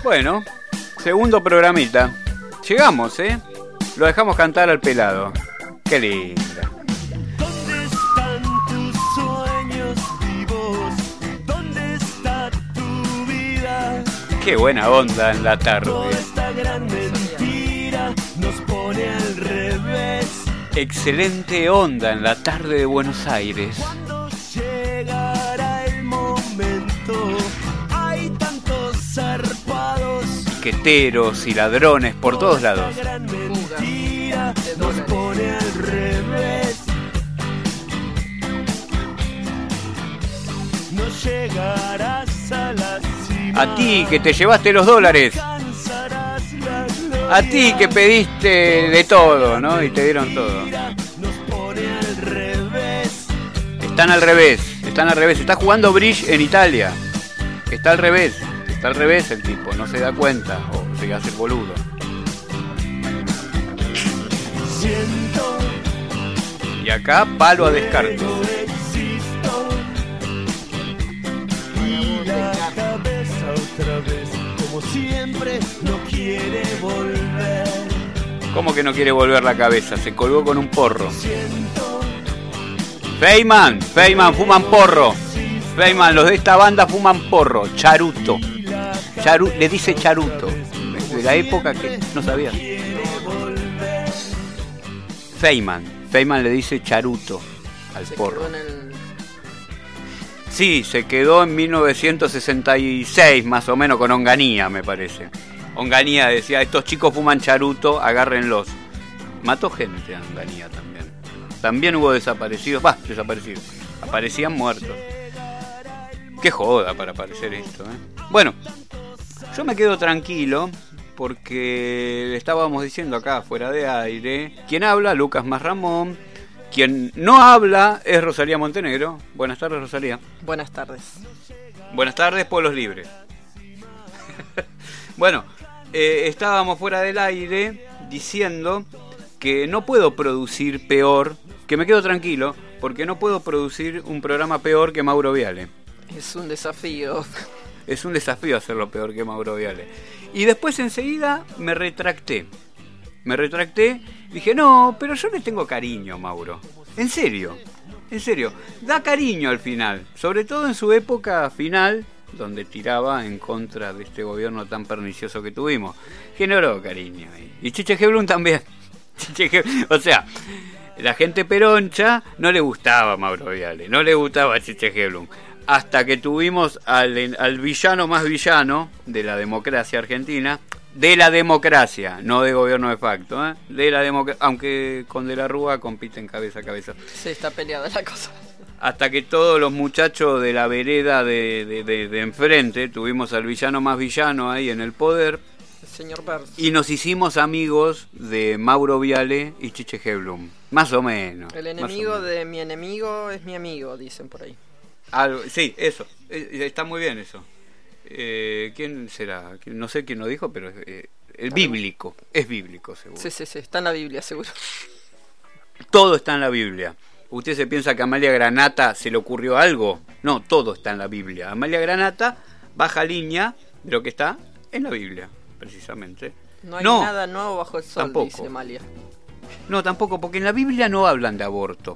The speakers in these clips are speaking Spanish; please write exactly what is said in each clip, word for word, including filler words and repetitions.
Bueno, segundo programita. Llegamos, ¿eh? Lo dejamos cantar al pelado. Qué linda. ¿Dónde están tus sueños vivos? ¿Dónde está tu vida? Qué buena onda en la tarde. Toda esta gran mentira nos pone al revés. Excelente onda en la tarde de Buenos Aires. Cuando llegará el momento, hay tantos zarpados. Piqueteros y ladrones por todos lados. Esta gran mentira nos pone al revés. No llegarás a la cima. A ti que te llevaste los dólares. Alcanzarás la gloria. A ti que pediste de todo, ¿no? Y te dieron todo. Nos pone al revés. Están al revés, están al revés. Está jugando bridge en Italia. Está al revés, está al revés el tipo. No se da cuenta o se hace el boludo. Siento Y acá palo a descarte. luego existo. Y la cabeza otra vez, como siempre, no quiere volver. ¿Cómo que no quiere volver la cabeza? Se colgó con un porro. Siento Feynman, Feynman, fuman porro. Feynman, los de esta banda fuman porro. Charuto. Charu, le dice charuto. De la época que no sabía. Feynman. Feynman le dice charuto al Se porro. quedó en el... Sí, se quedó en mil novecientos sesenta y seis más o menos con Onganía, me parece. Onganía decía, estos chicos fuman charuto, agárrenlos. Mató gente Onganía también. También hubo desaparecidos, va, desaparecidos. Aparecían muertos. Qué joda para aparecer esto, ¿eh? Bueno, yo me quedo tranquilo porque le estábamos diciendo acá fuera de aire. Quien habla, Lucas Masramón. Quien no habla es Rosalía Montenegro. Buenas tardes, Rosalía. Buenas tardes. Buenas tardes, pueblos libres. Bueno, eh, estábamos fuera del aire diciendo que no puedo producir peor, que me quedo tranquilo, porque no puedo producir un programa peor que Mauro Viale. Es un desafío. Es un desafío hacerlo peor que Mauro Viale. Y después enseguida me retracté. Me retracté, dije, no, pero yo le tengo cariño a Mauro. En serio, en serio. Da cariño al final, sobre todo en su época final, donde tiraba en contra de este gobierno tan pernicioso que tuvimos. Generó cariño. Y Chiche Heblum también. Chiche Heblum, o sea, la gente peroncha no le gustaba a Mauro Viale, no le gustaba a Chiche Heblum. Hasta que tuvimos al, al villano más villano de la democracia argentina, de la democracia, no de gobierno de facto, ¿eh? De la democracia, aunque con De la Rúa compiten cabeza a cabeza. Sí, está peleada la cosa. Hasta que todos los muchachos de la vereda de, de, de, de enfrente, tuvimos al villano más villano ahí en el poder, El señor Burns. y nos hicimos amigos de Mauro Viale y Chiche Heblum. Más o menos. El más enemigo o menos. de mi enemigo es mi amigo, dicen por ahí. Algo, sí, eso. Eh, está muy bien eso. Eh, ¿Quién será? No sé quién lo dijo, pero eh, el bíblico. Es bíblico, seguro. Sí, sí, sí, está en la Biblia, seguro. Todo está en la Biblia. ¿Usted se piensa que a Amalia Granata se le ocurrió algo? No, todo está en la Biblia. Amalia Granata baja línea de lo que está en la Biblia, precisamente. No hay No, nada nuevo bajo el sol, tampoco. dice Malia. No, tampoco, porque en la Biblia no hablan de aborto.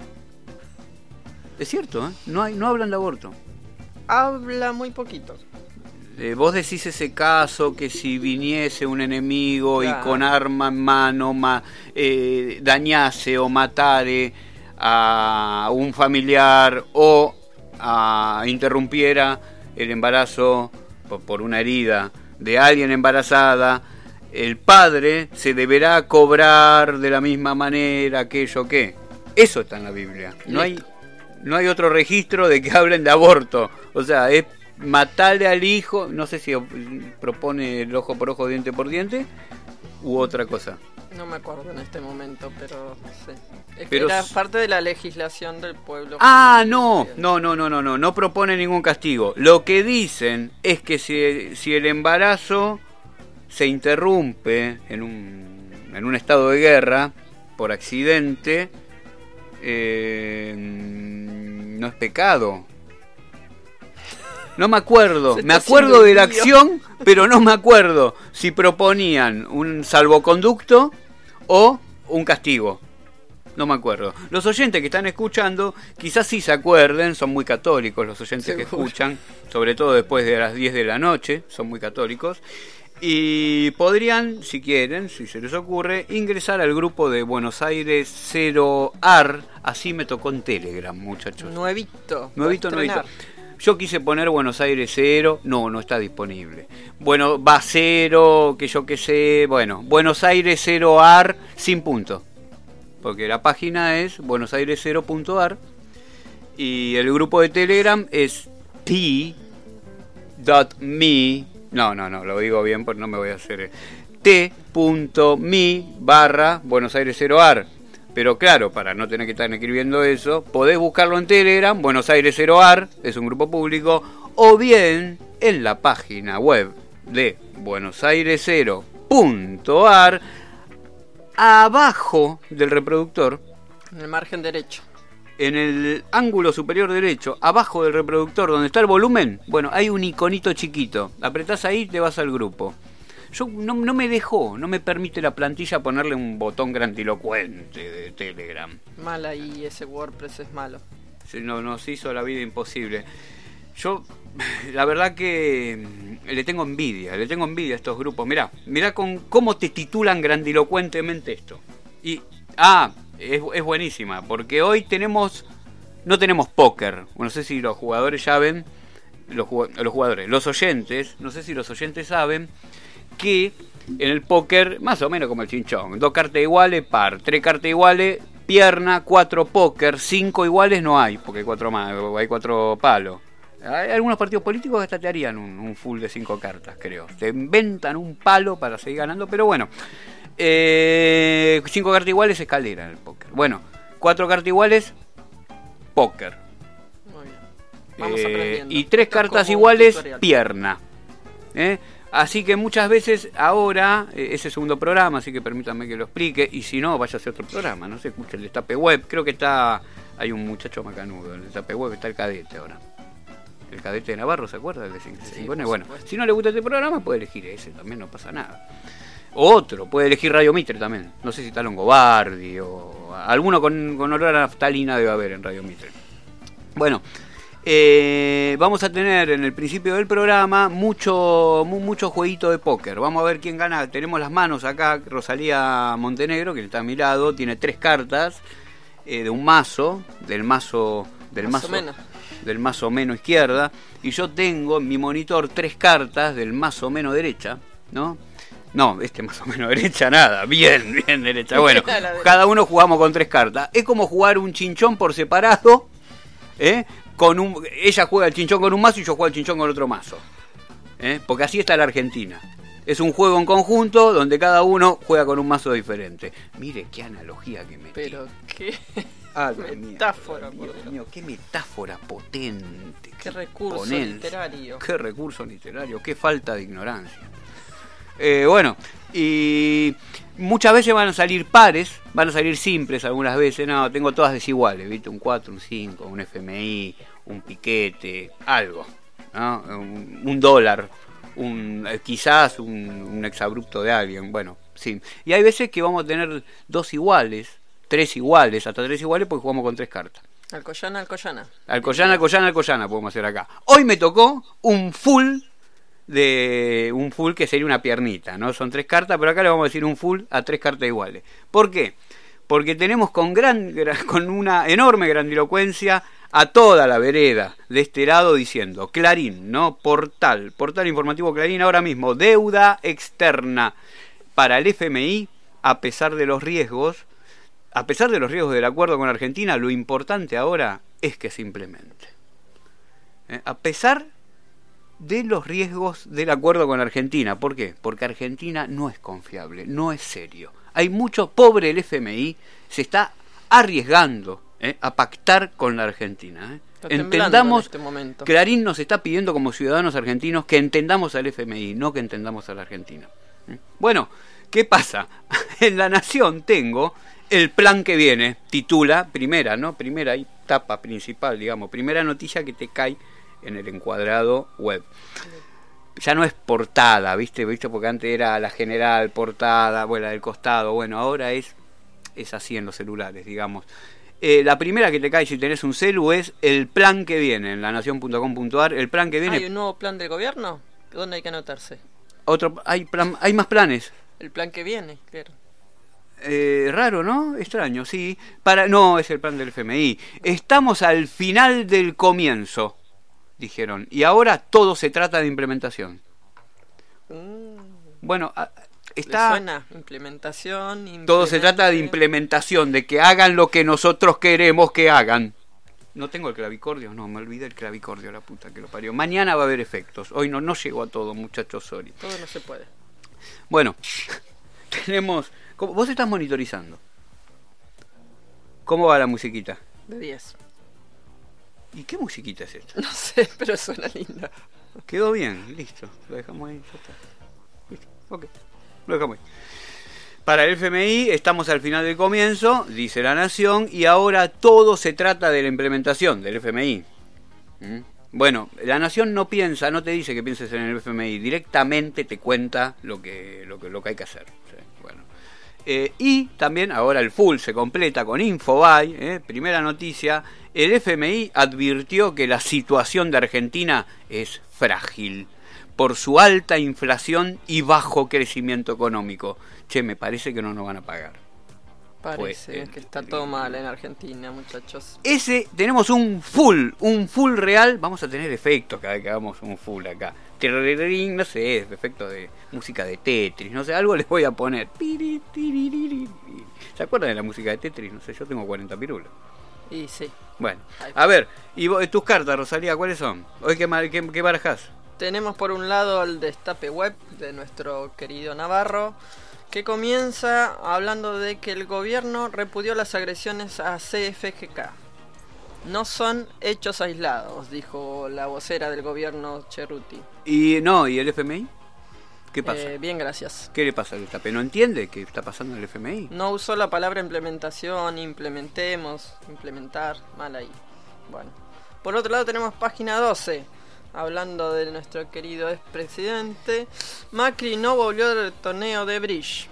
Es cierto, ¿eh? No, hay, no hablan de aborto. Habla muy poquito. Eh, vos decís ese caso que si viniese un enemigo Claro. y con arma en mano ma, eh, dañase o matare a un familiar o a, interrumpiera el embarazo por, por una herida de alguien embarazada, el padre se deberá cobrar de la misma manera aquello que... Eso está en la Biblia. No hay, no hay otro registro de que hablen de aborto. O sea, es matarle al hijo, no sé si propone el ojo por ojo, diente por diente, u otra cosa. No me acuerdo en este momento, pero sí. Es Pero que era s- parte de la legislación del pueblo. Ah, no, no, no, no, no, no, no propone ningún castigo. Lo que dicen es que si, si el embarazo se interrumpe en un, en un estado de guerra por accidente, eh, no es pecado. No me acuerdo, Se me está acuerdo de la haciendo acción, pero no me acuerdo si proponían un salvoconducto o un castigo. No me acuerdo. Los oyentes que están escuchando quizás sí se acuerden, son muy católicos los oyentes Seguro. que escuchan, sobre todo después de las diez de la noche, son muy católicos. Y podrían, si quieren, si se les ocurre, ingresar al grupo de Buenos Aires cero A R. Así me tocó en Telegram, muchachos. Nuevito. Nuevito, para nuevito. estrenar. Yo quise poner Buenos Aires cero, no, no está disponible. Bueno, va cero, que yo qué sé, bueno, Buenos Aires cero A R sin punto. Porque la página es buenos aires cero punto a r y el grupo de Telegram es t.me. No, no, no, lo digo bien porque no me voy a hacer. t.me barra Buenos Aires cero A R. Pero claro, para no tener que estar escribiendo eso, podés buscarlo en Telegram, Buenos Aires cero A R, es un grupo público, o bien en la página web de buenos aires cero punto a r, abajo del reproductor, En el margen derecho. en el ángulo superior derecho, abajo del reproductor donde está el volumen, bueno, hay un iconito chiquito, apretás ahí y te vas al grupo. Yo no, no me dejó, no me permite la plantilla ponerle un botón grandilocuente de Telegram. Mal ahí, ese WordPress es malo. Sí, no, nos hizo la vida imposible. Yo, la verdad que le tengo envidia, le tengo envidia a estos grupos. Mirá, mirá con cómo te titulan grandilocuentemente esto. Y, ah, es, es buenísima, porque hoy tenemos, no tenemos póker. No sé si los jugadores ya ven, los, los jugadores, los oyentes, no sé si los oyentes saben que en el póker, más o menos como el chinchón, dos cartas iguales, par, tres cartas iguales, pierna, cuatro póker, cinco iguales no hay, porque hay cuatro, más, hay cuatro palos. Hay algunos partidos políticos que hasta te harían un, un full de cinco cartas, creo. Te inventan un palo para seguir ganando, pero bueno. Eh, cinco cartas iguales, escalera en el póker. Bueno, cuatro cartas iguales, póker. Muy bien. Vamos Eh, aprendiendo. y tres Esto es cartas como un iguales, tutorial. pierna. ¿Eh? Así que muchas veces ahora, eh, ese segundo programa, así que permítanme que lo explique, y si no, vaya a hacer otro programa, no se escucha el Destape Web, creo que está, hay un muchacho macanudo, en el Destape Web está el Cadete ahora. El Cadete de Navarro, ¿se acuerda? El de cinco- Sí, cinco- por bueno, supuesto. si no le gusta este programa, puede elegir ese, también no pasa nada. Otro, puede elegir Radio Mitre también, no sé si está Longobardi o alguno con, con olor a naftalina debe haber en Radio Mitre. Bueno, eh, vamos a tener en el principio del programa mucho mu- mucho jueguito de póker. Vamos a ver quién gana. Tenemos las manos acá. Rosalía Montenegro, que está a mi lado, tiene tres cartas eh, de un mazo, del mazo del Más o mazo menos. del mazo menos izquierda, y yo tengo en mi monitor tres cartas del mazo menos derecha, ¿no? No, este más o menos derecha nada, bien, bien derecha. Bueno, A la derecha. cada uno jugamos con tres cartas. Es como jugar un chinchón por separado, ¿eh? Con un, ella juega el chinchón con un mazo y yo juego el chinchón con otro mazo, ¿eh? Porque así está la Argentina. Es un juego en conjunto donde cada uno juega con un mazo diferente. Mire qué analogía que metí. Pero qué Ah, Dios mío, metáfora, por Dios Dios. mío, qué metáfora potente. Qué recurso imponencia, literario. Qué recurso literario, qué falta de ignorancia. Eh, bueno, y muchas veces van a salir pares, van a salir simples algunas veces. No, tengo todas desiguales, ¿viste? Un cuatro, un cinco, un F M I, un piquete, algo, ¿no? Un, un dólar, un, eh, quizás un, un exabrupto de alguien, bueno, sí. Y hay veces que vamos a tener dos iguales, tres iguales, hasta tres iguales porque jugamos con tres cartas. Alcoyana, Alcoyana. Alcoyana, Alcoyana, Alcoyana podemos hacer acá. Hoy me tocó un full de un full que sería una piernita, ¿no? Son tres cartas, pero acá le vamos a decir un full a tres cartas iguales. ¿Por qué? Porque tenemos con gran con una enorme grandilocuencia a toda la vereda de este lado diciendo Clarín, ¿no? Portal, portal informativo Clarín ahora mismo, deuda externa para el F M I a pesar de los riesgos. A pesar de los riesgos del acuerdo con Argentina, lo importante ahora es que se implemente. ¿Eh? A pesar de los riesgos del acuerdo con Argentina. ¿Por qué? Porque Argentina no es confiable, no es serio. Hay mucho, pobre el F M I, se está arriesgando ¿eh? a pactar con la Argentina. ¿eh? Está temblando Entendamos, en este momento. Clarín nos está pidiendo como ciudadanos argentinos que entendamos al F M I, no que entendamos a la Argentina. ¿eh? Bueno, ¿qué pasa? En La Nación tengo el plan que viene, titula, primera, ¿no? Primera y tapa principal, digamos, primera noticia que te cae en el encuadrado web. Ya no es portada, ¿viste? ¿Viste? Porque antes era la general, portada, bueno, la del costado. Bueno, ahora es, es así en los celulares, digamos. Eh, la primera que te cae si tenés un celu es el plan que viene en la nación punto com punto a r. El plan que viene... ¿Hay un nuevo plan del gobierno? ¿Dónde hay que anotarse? Otro, hay, plan, hay más planes. El plan que viene, claro. Eh, raro, ¿no? Extraño, sí. Para, no, es el plan del F M I. Estamos al final del comienzo, dijeron. Y ahora todo se trata de implementación. Mm. Bueno, ¿Le está... suena? Implementación, Todo se trata de implementación, de que hagan lo que nosotros queremos que hagan. No tengo el clavicordio, no, me olvidé el clavicordio, la puta que lo parió. Mañana va a haber efectos. Hoy no, no llego a todo, muchachos, sorry. Todo no se puede. Bueno, tenemos... ¿Cómo? Vos estás monitorizando. ¿Cómo va la musiquita? De diez. ¿Y qué musiquita es esta? No sé, pero suena linda. Quedó bien, listo. Lo dejamos ahí, ya está. Listo, ok. Lo dejamos ahí. Para el F M I estamos al final del comienzo, dice La Nación, y ahora todo se trata de la implementación del F M I. ¿Mm? Bueno, La Nación no piensa, no te dice que pienses en el F M I, directamente te cuenta lo que, lo que, lo que hay que hacer. ¿Sí? Bueno. Eh, y también ahora el full se completa con Infobae, eh, primera noticia, el F M I advirtió que la situación de Argentina es frágil por su alta inflación y bajo crecimiento económico. Che, me parece que no nos van a pagar. Parece Pues, que está todo mal en Argentina, muchachos. Ese, tenemos un full, un full real. Vamos a tener efectos cada vez que hagamos un full acá. No sé, efecto de música de Tetris, no sé, algo les voy a poner. ¿Se acuerdan de la música de Tetris? No sé, yo tengo cuarenta pirulos. Y sí. Bueno, a ver, y vos, tus cartas, Rosalía, ¿cuáles son? Hoy, ¿qué, qué, qué barajás? Tenemos por un lado el destape web de nuestro querido Navarro, que comienza hablando de que el gobierno repudió las agresiones a C F G K. No son hechos aislados, dijo la vocera del gobierno Cerruti. Y no, ¿y el F M I? ¿Qué pasa? Eh, bien, gracias. ¿Qué le pasa al destape? ¿No entiende qué está pasando en el F M I? No usó la palabra implementación, implementemos, implementar, mal ahí. Bueno. Por otro lado tenemos página doce. Hablando de nuestro querido expresidente, Macri no volvió del torneo de bridge.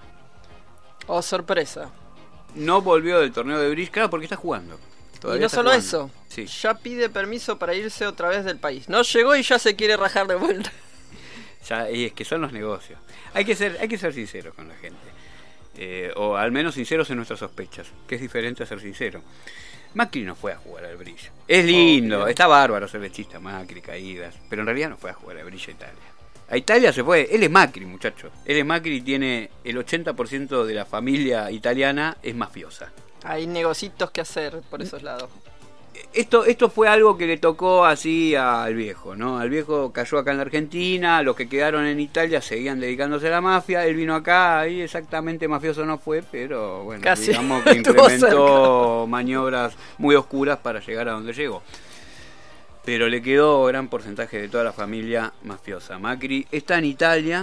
Oh, sorpresa. No volvió del torneo de bridge, claro, porque está jugando. Y no solo jugando. eso, sí. Ya pide permiso para irse otra vez del país. No llegó y ya se quiere rajar de vuelta. Ya, y es que son los negocios. Hay que ser, hay que ser sinceros con la gente. Eh, o al menos sinceros en nuestras sospechas, que es diferente a ser sincero. Macri no fue a jugar al brillo. Es lindo, oh, está bárbaro ser chista Macri, caídas, pero en realidad no fue a jugar al brillo a Italia. A Italia se fue, él es Macri, muchachos. Él es Macri y tiene el ochenta por ciento de la familia italiana es mafiosa. Hay negocitos que hacer por esos lados. Esto, esto fue algo que le tocó así al viejo, ¿no? Al viejo cayó acá en la Argentina, los que quedaron en Italia seguían dedicándose a la mafia, él vino acá, y exactamente mafioso no fue, pero bueno, casi digamos que implementó maniobras muy oscuras para llegar a donde llegó. Pero le quedó gran porcentaje de toda la familia mafiosa. Macri está en Italia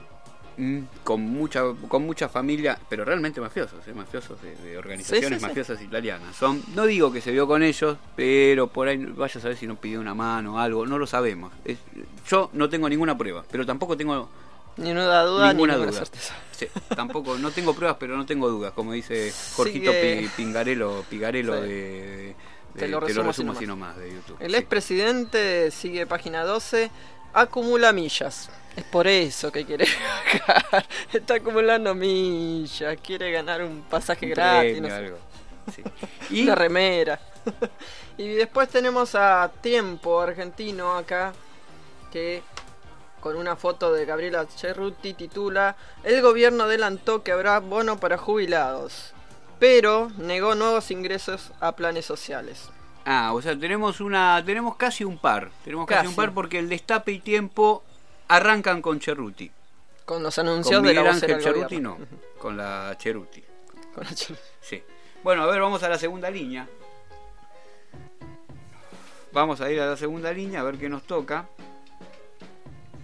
con mucha con mucha familia, pero realmente mafiosos, ¿eh? mafiosos de, de organizaciones sí, sí, mafiosas sí. italianas. Son, no digo que se vio con ellos, pero por ahí vaya a saber si no pidió una mano o algo, no lo sabemos. Es, yo no tengo ninguna prueba, pero tampoco tengo ninguna duda, ninguna, ninguna duda. certeza. Sí, tampoco, no tengo pruebas, pero no tengo dudas, como dice Jorgito Sigue... Pingarello, Pigarello sí. de, de, Te lo resumo, te lo resumo así nomás de YouTube. El sí. expresidente, sigue página doce, acumula millas. Es por eso que quiere viajar. Está acumulando millas. Quiere ganar un pasaje un gratis. Premio, no sé. algo. Sí. ¿Y? Una remera. Y después tenemos a Tiempo Argentino acá. Que con una foto de Gabriela Cerruti titula: el gobierno adelantó que habrá bono para jubilados, pero negó nuevos ingresos a planes sociales. Ah, o sea, tenemos una tenemos casi un par. Tenemos casi, casi un par porque el Destape y Tiempo arrancan con Cerruti. Con los anuncios con de la vocera del Cerruti gobierno. no, con la Cerruti. Con la Cerruti. Sí. Bueno, a ver, vamos a la segunda línea. Vamos a ir a la segunda línea a ver qué nos toca.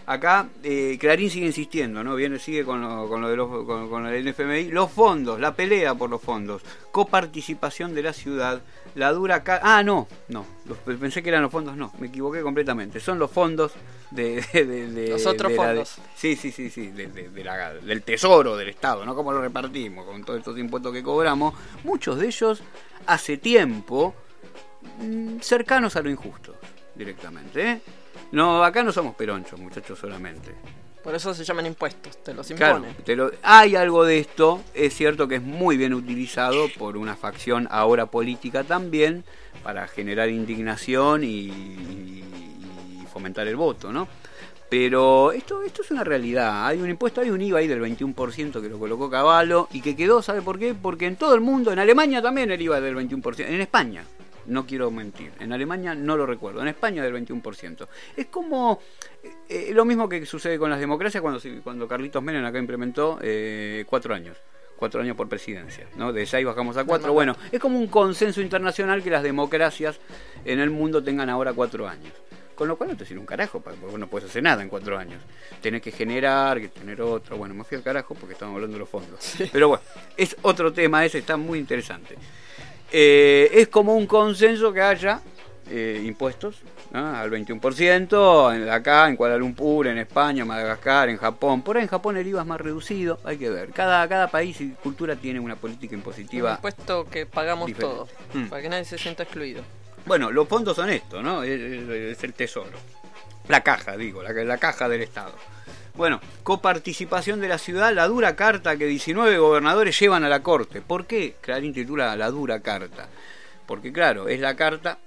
Acá eh, Clarín sigue insistiendo, ¿no? Viene, sigue con lo, con lo de los, con, con el F M I, los fondos, la pelea por los fondos, coparticipación de la ciudad, la dura ca ah no, no, los, pensé que eran los fondos, no, me equivoqué completamente, son los fondos de, de, de, de los otros de fondos. La, de, sí, sí, sí, sí, de, de, de la, del tesoro del Estado, ¿no? Cómo lo repartimos con todos estos impuestos que cobramos, muchos de ellos hace tiempo mmm, cercanos a lo injusto, directamente, ¿eh? No, acá no somos peronchos, muchachos, solamente. Por eso se llaman impuestos, te los imponen. Claro, te lo, hay algo de esto, es cierto que es muy bien utilizado por una facción ahora política también, para generar indignación y, y, y fomentar el voto, ¿no? Pero esto, esto es una realidad, hay un impuesto, hay un I V A ahí del veintiuno por ciento que lo colocó Cavallo y que quedó, ¿sabe por qué? Porque en todo el mundo, en Alemania también el I V A es del veintiuno por ciento, en España. No quiero mentir, en Alemania no lo recuerdo, en España del veintiuno por ciento. Es como eh, lo mismo que sucede con las democracias cuando, cuando Carlitos Menem acá implementó eh, cuatro años, cuatro años por presidencia, ¿no? De seis bajamos a cuatro. Bueno, es como un consenso internacional que las democracias en el mundo tengan ahora cuatro años. Con lo cual no te sirve un carajo, porque vos no puedes hacer nada en cuatro años. Tenés que generar, que tener otro. Bueno, me fui al carajo porque estamos hablando de los fondos. Sí. Pero bueno, es otro tema, ese está muy interesante. Eh, es como un consenso que haya eh, impuestos, ¿no? Al veintiuno por ciento, en, acá en Kuala Lumpur, en España, Madagascar, en Japón. Por ahí en Japón el I V A es más reducido, hay que ver. Cada, cada país y cultura tiene una política impositiva. Un impuesto que pagamos diferente. Todos, mm. para que nadie se sienta excluido. Bueno, los fondos son esto, ¿no? Es, es, es el tesoro. La caja, digo, la, la caja del Estado. Bueno, coparticipación de la ciudad, la dura carta que diecinueve gobernadores llevan a la corte. ¿Por qué Clarín titula la dura carta? Porque claro, es la carta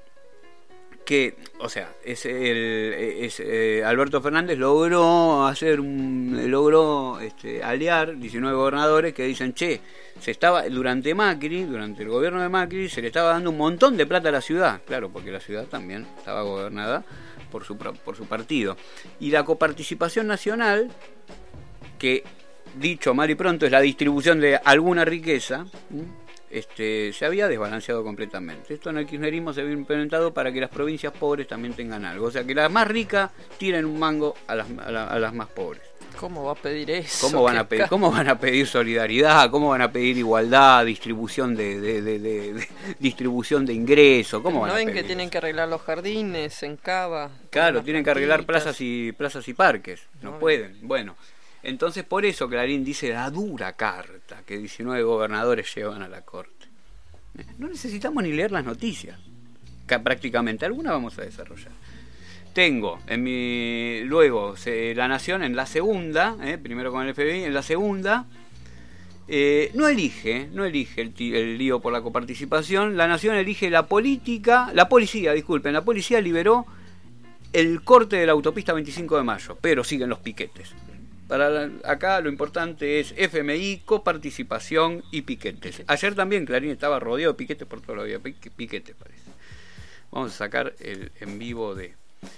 que, o sea, es el es, eh, Alberto Fernández logró hacer un logró este, aliar diecinueve gobernadores que dicen, che, se estaba durante Macri, durante el gobierno de Macri, se le estaba dando un montón de plata a la ciudad, claro, porque la ciudad también estaba gobernada por su por su partido. Y la coparticipación nacional, que dicho mal y pronto es la distribución de alguna riqueza, este se había desbalanceado completamente. Esto en el kirchnerismo se había implementado para que las provincias pobres también tengan algo, o sea que las más ricas tiren un mango a las, a, la, a las más pobres. ¿Cómo va a pedir eso? ¿Cómo van a pedir, cómo van a pedir solidaridad? ¿Cómo van a pedir igualdad, distribución de, de, de, de, de distribución de ingresos? ¿Cómo van ¿No a ven pedir que tienen eso? que arreglar los jardines en Cava? Claro, tienen que arreglar plazas y plazas y parques. No, no pueden. Bueno, entonces por eso Clarín dice la dura carta que diecinueve gobernadores llevan a la corte. No necesitamos ni leer las noticias. Que prácticamente alguna vamos a desarrollar. Tengo en mi luego se, La Nación en la segunda, eh, primero con el F B I, en la segunda eh, no elige, no elige el, el lío por la coparticipación. La Nación elige la política, la policía, disculpen, la policía liberó el corte de la autopista veinticinco de mayo, pero siguen los piquetes. Para la, acá lo importante es F M I, coparticipación y piquetes. Ayer también Clarín estaba rodeado de piquetes por todo lo había piquetes, parece. Vamos a sacar el en vivo de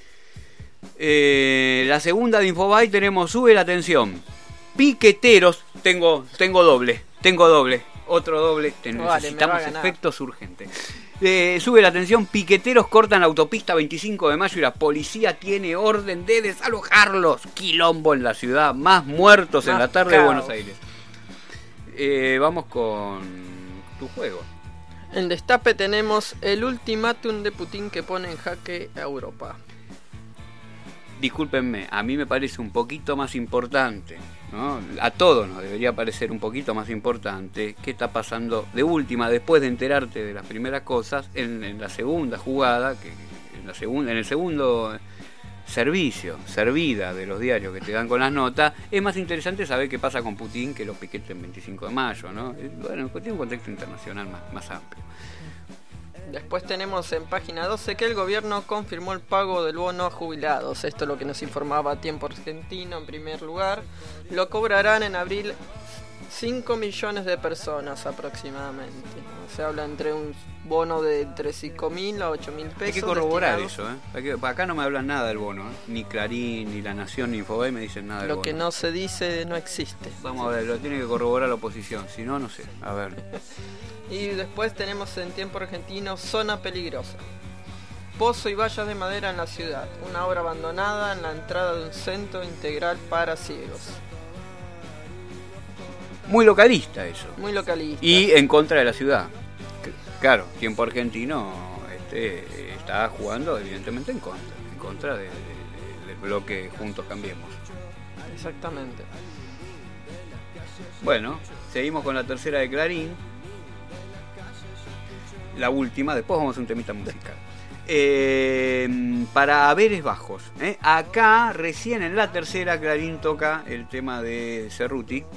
Eh, la segunda de Infobae tenemos, sube la tensión, piqueteros, tengo tengo doble, tengo doble, otro doble, ten, vale, necesitamos efectos urgentes. Eh, sube la tensión, piqueteros cortan la autopista veinticinco de mayo y la policía tiene orden de desalojarlos. Quilombo en la ciudad, más muertos más en la tarde caos. De Buenos Aires. Eh, vamos con tu juego. En Destape tenemos el ultimátum de Putin que pone en jaque a Europa. Discúlpenme, a mí me parece un poquito más importante, ¿no? A todos nos debería parecer un poquito más importante qué está pasando de última, después de enterarte de las primeras cosas, en, en la segunda jugada, que en, la segunda, en el segundo servicio, servida de los diarios que te dan con las notas, es más interesante saber qué pasa con Putin que los piquetes en veinticinco de mayo, ¿no? Bueno, tiene un contexto internacional más, más amplio. Después tenemos en página doce que el gobierno confirmó el pago del bono a jubilados. Esto es lo que nos informaba Tiempo Argentino en primer lugar. Lo cobrarán en abril cinco millones de personas aproximadamente. Se habla entre un bono de entre cinco mil a ocho mil pesos. Hay que corroborar destinados. eso, ¿eh? Acá no me hablan nada del bono, ¿eh? Ni Clarín, ni La Nación, ni Infobae me dicen nada del lo bono. Lo que no se dice no existe. Vamos a ver, lo tiene que corroborar la oposición. Si no, no sé. A ver. Y después tenemos en Tiempo Argentino zona peligrosa. pozo y vallas de madera en la ciudad. Una obra abandonada en la entrada de un centro integral para ciegos. Muy localista eso. Muy localista. Y en contra de la ciudad. Claro, tiempo argentino este, está jugando evidentemente en contra. En contra de, de, de, del bloque Juntos Cambiemos. Exactamente. Bueno, seguimos con la tercera de Clarín. La última, después vamos a un temita musical. Eh, para haberes bajos. ¿eh? Acá, recién en la tercera, Clarín toca el tema de Cerruti. ¿eh?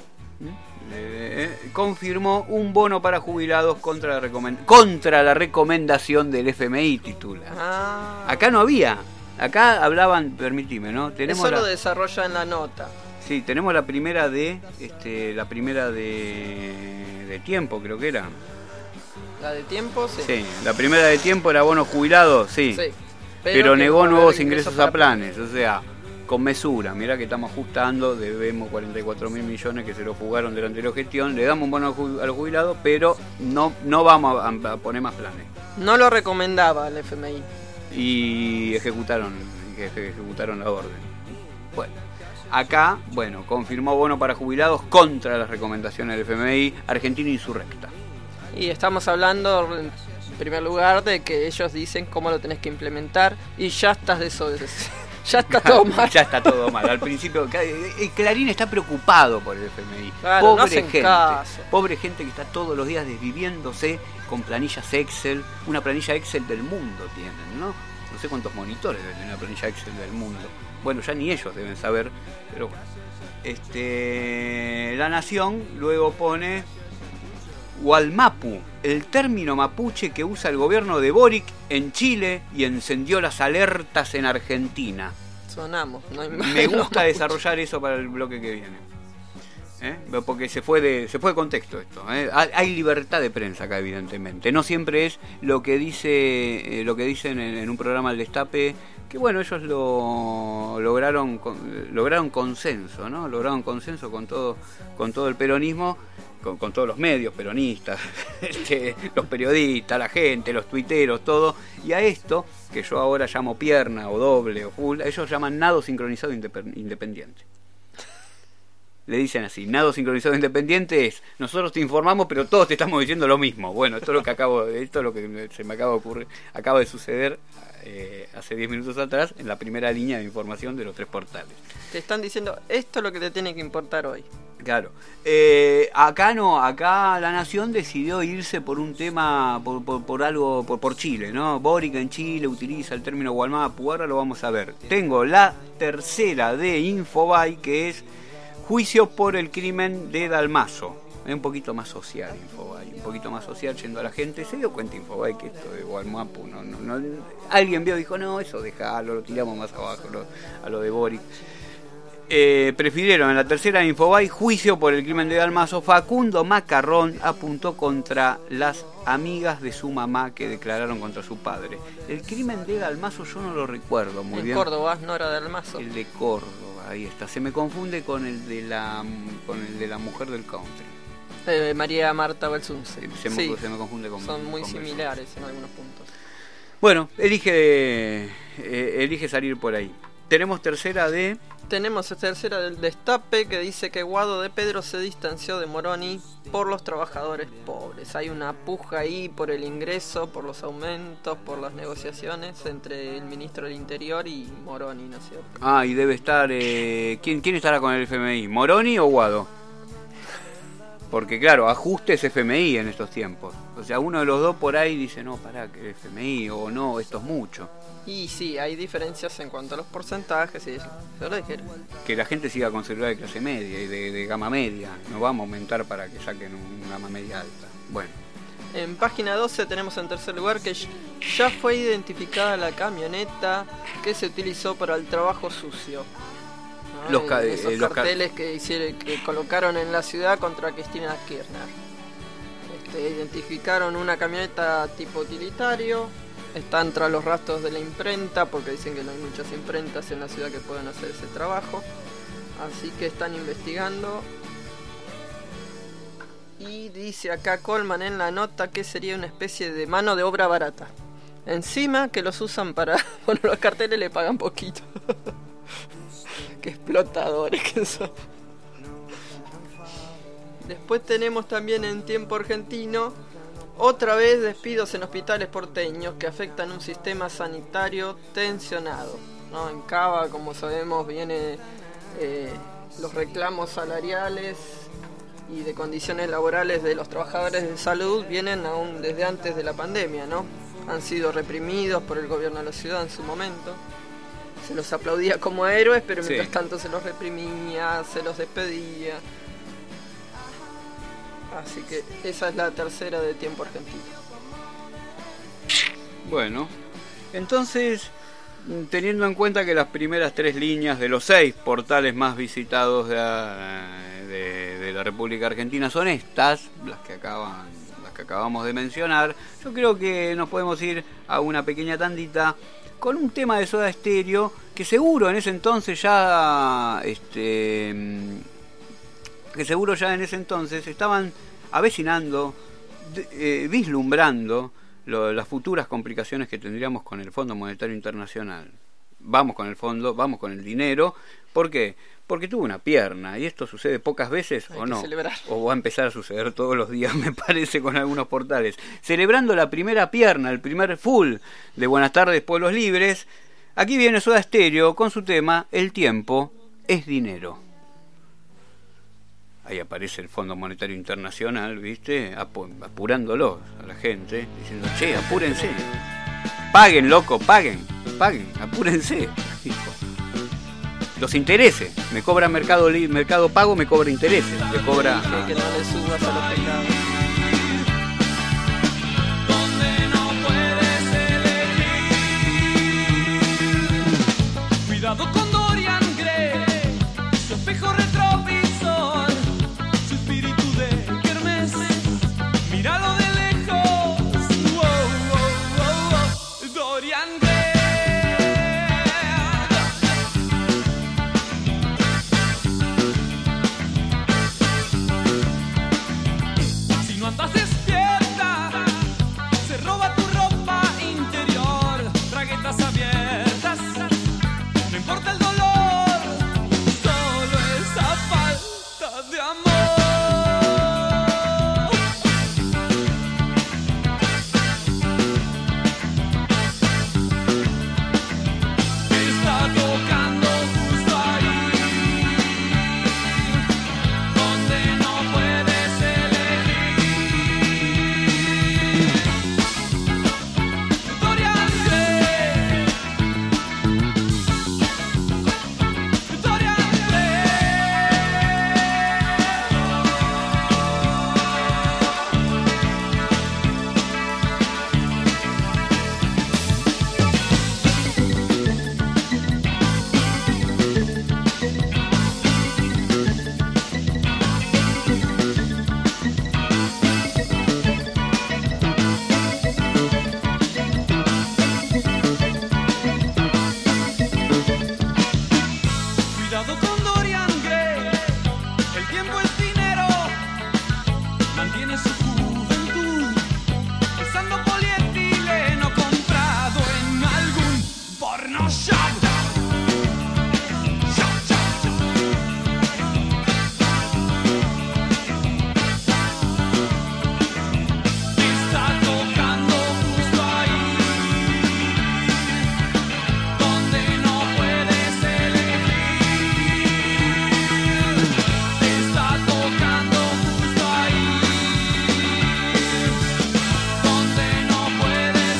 Eh, confirmó un bono para jubilados contra la, recomend- contra la recomendación del F M I, titula. Ah. Acá no había. Acá hablaban, permitime, ¿no? Tenemos Eso la... lo desarrolla en la nota. Sí, tenemos la primera de este, la primera de, de tiempo, creo que era. ¿La de tiempo? Sí. Sí, la primera de tiempo era bono jubilado, sí. Sí. Pero, Pero negó no nuevos haber ingresos ingresos a planes, o sea, con mesura. Mirá que estamos ajustando, debemos cuarenta y cuatro mil millones que se lo fugaron de la anterior gestión, le damos un bono a los jubilados, pero no, no vamos a, a poner más planes. No lo recomendaba el F M I. Y ejecutaron, ejecutaron la orden. Bueno, acá, bueno, confirmó bono para jubilados contra las recomendaciones del F M I, Argentina insurrecta. Y estamos hablando, en primer lugar, de que ellos dicen cómo lo tenés que implementar y ya estás desobedecido. Ya está todo mal. Ya está todo mal. Al principio, el Clarín está preocupado por el F M I. Claro, pobre no hacen gente, caso. pobre gente que está todos los días desviviéndose con planillas Excel. Una planilla Excel del mundo tienen, ¿no? No sé cuántos monitores deben tener una planilla Excel del mundo. Bueno, ya ni ellos deben saber, pero bueno. Este, La Nación luego pone Gualmapu, el término mapuche que usa el gobierno de Boric en Chile y encendió las alertas en Argentina. Sonamos, no hay Me gusta desarrollar eso para el bloque que viene. ¿Eh? Porque se fue de se fue de contexto esto. ¿eh? Hay libertad de prensa acá, evidentemente. No siempre es lo que dice eh, lo que dicen en, en un programa al destape, que bueno, ellos lo lograron con, lograron consenso, ¿no? Lograron consenso con todo con todo el peronismo. Con, con todos los medios peronistas, este, los periodistas, la gente, los tuiteros, todo. Y a esto, que yo ahora llamo pierna o doble o full, ellos llaman nado sincronizado independiente. Le dicen así, nado sincronizado independiente es, nosotros te informamos pero todos te estamos diciendo lo mismo. Bueno, esto es lo que acabo, esto es lo que se me acaba de ocurrir, acaba de suceder eh, hace diez minutos atrás en la primera línea de información de los tres portales. Te están diciendo, esto es lo que te tiene que importar hoy. Claro. Eh, acá no, acá La Nación decidió irse por un tema, por, por, por algo, por, por Chile, ¿no? Boric en Chile utiliza el término Gualmapu, ahora lo vamos a ver. Tengo la tercera de Infobae, que es juicio por el crimen de Dalmazo. Es un poquito más social Infobae, un poquito más social yendo a la gente. Se dio cuenta Infobae que esto de Gualmapu, no, no, no, alguien vio y dijo, no, eso dejalo, lo tiramos más abajo, lo, a lo de Boric. Eh, prefirieron en la tercera de Infobae juicio por el crimen de Dalmazo. Facundo Macarrón apuntó contra las amigas de su mamá que declararon contra su padre. El crimen de Dalmazo yo no lo recuerdo muy en bien. En Córdoba, Nora Dalmazo. El de Córdoba, ahí está. Se me confunde con el de la con el de la mujer del country. Eh, María Marta Belsunce. Se me, sí, se me confunde con son muy con similares en algunos puntos. Bueno, elige eh, elige salir por ahí. Tenemos tercera de... Tenemos tercera del Destape, que dice que Guado de Pedro se distanció de Moroni por los trabajadores pobres. Hay una puja ahí por el ingreso, por los aumentos, por las negociaciones entre el ministro del Interior y Moroni, ¿no es cierto? Ah, y debe estar... Eh, ¿quién, ¿Quién estará con el F M I? ¿Moroni o Guado? Porque claro, ajustes F M I en estos tiempos. O sea, uno de los dos por ahí dice, no, pará, que F M I o no, esto es mucho. Y sí, hay diferencias en cuanto a los porcentajes y eso. Yo lo dijeron. Que la gente siga con celular de clase media y de, de gama media. No vamos a aumentar para que saquen una gama media alta. Bueno. En página doce tenemos en tercer lugar que ya fue identificada la camioneta que se utilizó para el trabajo sucio. ¿No? Los ca- Esos eh, los carteles ca- que hicieron, que colocaron en la ciudad contra Cristina Kirchner. Este, identificaron una camioneta tipo utilitario. Están tras los rastros de la imprenta porque dicen que no hay muchas imprentas en la ciudad que puedan hacer ese trabajo. Así que están investigando. Y dice acá Coleman en la nota que sería una especie de mano de obra barata. Encima que los usan para... Bueno, los carteles le pagan poquito. Qué explotadores que son. Después tenemos también en Tiempo Argentino, otra vez despidos en hospitales porteños que afectan un sistema sanitario tensionado, ¿no? En Cava, como sabemos, viene eh, los reclamos salariales y de condiciones laborales de los trabajadores de salud vienen aún desde antes de la pandemia, ¿no? Han sido reprimidos por el gobierno de la ciudad en su momento. Se los aplaudía como héroes, pero mientras sí. tanto se los reprimía, se los despedía. Así que esa es la tercera de Tiempo Argentino. Bueno, entonces, teniendo en cuenta que las primeras tres líneas de los seis portales más visitados de, de, de la República Argentina son estas, las que acaban, las que acabamos de mencionar, yo creo que nos podemos ir a una pequeña tandita con un tema de Soda Stereo que seguro en ese entonces ya este que seguro ya en ese entonces estaban avecinando, eh, vislumbrando lo, las futuras complicaciones que tendríamos con el Fondo Monetario Internacional. Vamos con el fondo, vamos con el dinero. ¿Por qué? Porque tuvo una pierna, y esto sucede pocas veces, Hay o no, celebrar. O va a empezar a suceder todos los días, me parece, con algunos portales. Celebrando la primera pierna, el primer full de Buenas tardes, Pueblos Libres, aquí viene Soda Stereo con su tema El tiempo es dinero. Ahí aparece el Fondo Monetario Internacional, ¿viste? Apurándolos a la gente, diciendo, che, apúrense. Paguen, loco, paguen, paguen, apúrense. Los intereses, me cobra Mercado Mercado Pago, me cobra intereses, me cobra... Sí, que no le subas a los pecados. Donde no puedes elegir. Cuidado con Dorian Gray, su espejo retrovisor, su espíritu de kermés, míralo de lejos. Wow, wow, wow, wow. Dorian Gray. Andas despierta, se roba tu ropa interior, braguetas abiertas, no importa el dolor, solo esa falta de amor. Está tocando justo ahí, donde no puedes elegir. Cuidado con Dorian Gray, el tiempo es dinero, mantiene su juventud, usando polietileno comprado en algún porno shop. Shop, shop, shop. Está tocando justo ahí, donde no puedes elegir. Está tocando justo ahí, donde no puedes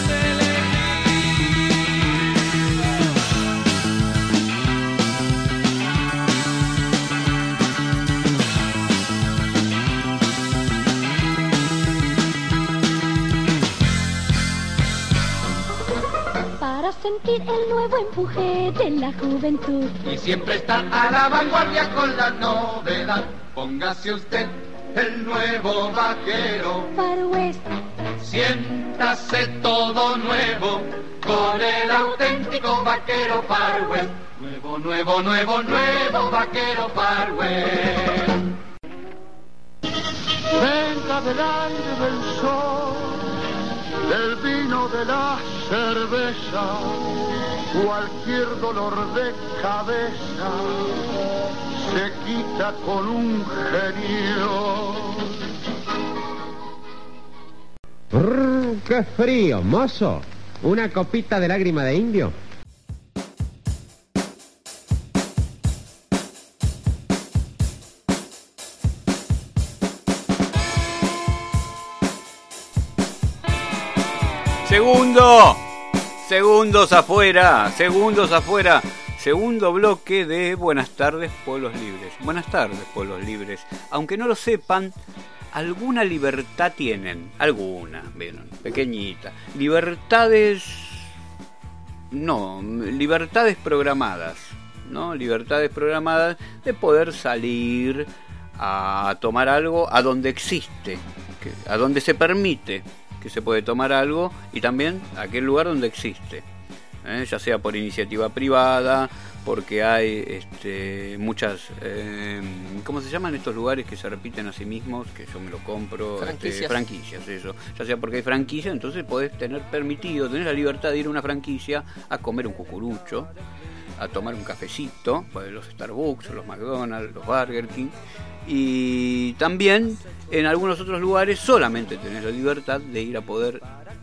Para sentir el nuevo empuje de la juventud. Y siempre está a la vanguardia con la novedad. Póngase usted el nuevo vaquero. Far West, Siéntase todo nuevo con el auténtico vaquero Far West. Nuevo, nuevo, nuevo, nuevo vaquero Far West. Venga del aire del sol, del vino, de la cerveza, cualquier dolor de cabeza se quita con un genio. Brrr, ¡qué frío, mozo! ¿Una copita de lágrima de indio? Segundo, segundos afuera, segundos afuera, segundo bloque de Buenas tardes, Pueblos Libres. Buenas tardes, Pueblos Libres. Aunque no lo sepan, alguna libertad tienen, alguna, bueno, pequeñita. Libertades, no, libertades programadas, ¿no? Libertades programadas de poder salir a tomar algo a donde existe, a donde se permite que se puede tomar algo, y también aquel lugar donde existe, ¿eh? Ya sea por iniciativa privada, porque hay este, muchas, eh, ¿cómo se llaman estos lugares que se repiten a sí mismos? Que yo me lo compro, franquicias, este, franquicias eso. Ya sea porque hay franquicia, entonces podés tener permitido, tenés la libertad de ir a una franquicia a comer un cucurucho, a tomar un cafecito, pues los Starbucks, los McDonald's, los Burger King. Y también en algunos otros lugares solamente tenés la libertad de ir a poder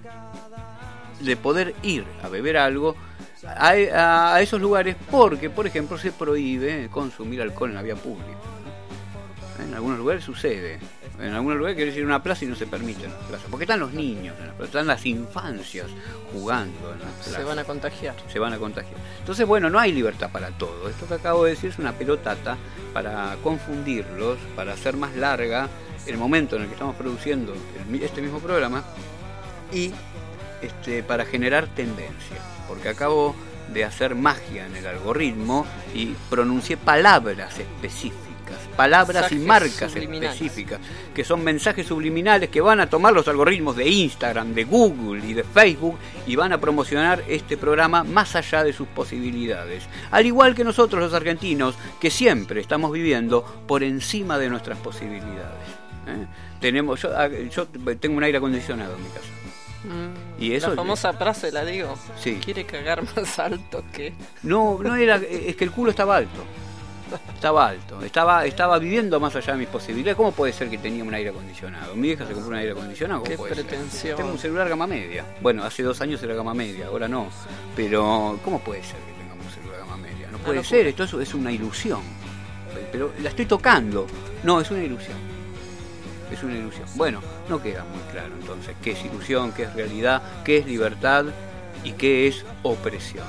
de poder ir a beber algo a, a, a esos lugares, porque por ejemplo se prohíbe consumir alcohol en la vía pública. En algunos lugares sucede, en algunos lugares querés ir a una plaza y no se permite en las plazas, porque están los niños en las plazas, están las infancias jugando en las plazas. Se van a contagiar. Se van a contagiar. Entonces, bueno, no hay libertad para todo. Esto que acabo de decir es una pelotata para confundirlos, para hacer más larga el momento en el que estamos produciendo el, este mismo programa, y este, para generar tendencia, porque acabo de hacer magia en el algoritmo y pronuncié palabras específicas, palabras mensajes y marcas específicas, que son mensajes subliminales que van a tomar los algoritmos de Instagram, de Google y de Facebook y van a promocionar este programa más allá de sus posibilidades. Al igual que nosotros los argentinos, que siempre estamos viviendo por encima de nuestras posibilidades. ¿Eh? Tenemos, yo, yo tengo un aire acondicionado en mi casa. Mm, y eso, la famosa frase, la digo. Sí. ¿Quiere cagar más alto que...? No, no era, es que el culo estaba alto. Estaba alto, estaba estaba viviendo más allá de mis posibilidades. ¿Cómo puede ser que tenía un aire acondicionado? Mi hija se compró un aire acondicionado. Qué puede pretensión. Ser? Tengo un celular gama media. Bueno, hace dos años era gama media, ahora no. Pero, ¿cómo puede ser que tengamos un celular gama media? No puede ser, esto es, es una ilusión. Pero la estoy tocando. No, es una ilusión. Es una ilusión. Bueno, no queda muy claro entonces qué es ilusión, qué es realidad, qué es libertad y qué es opresión.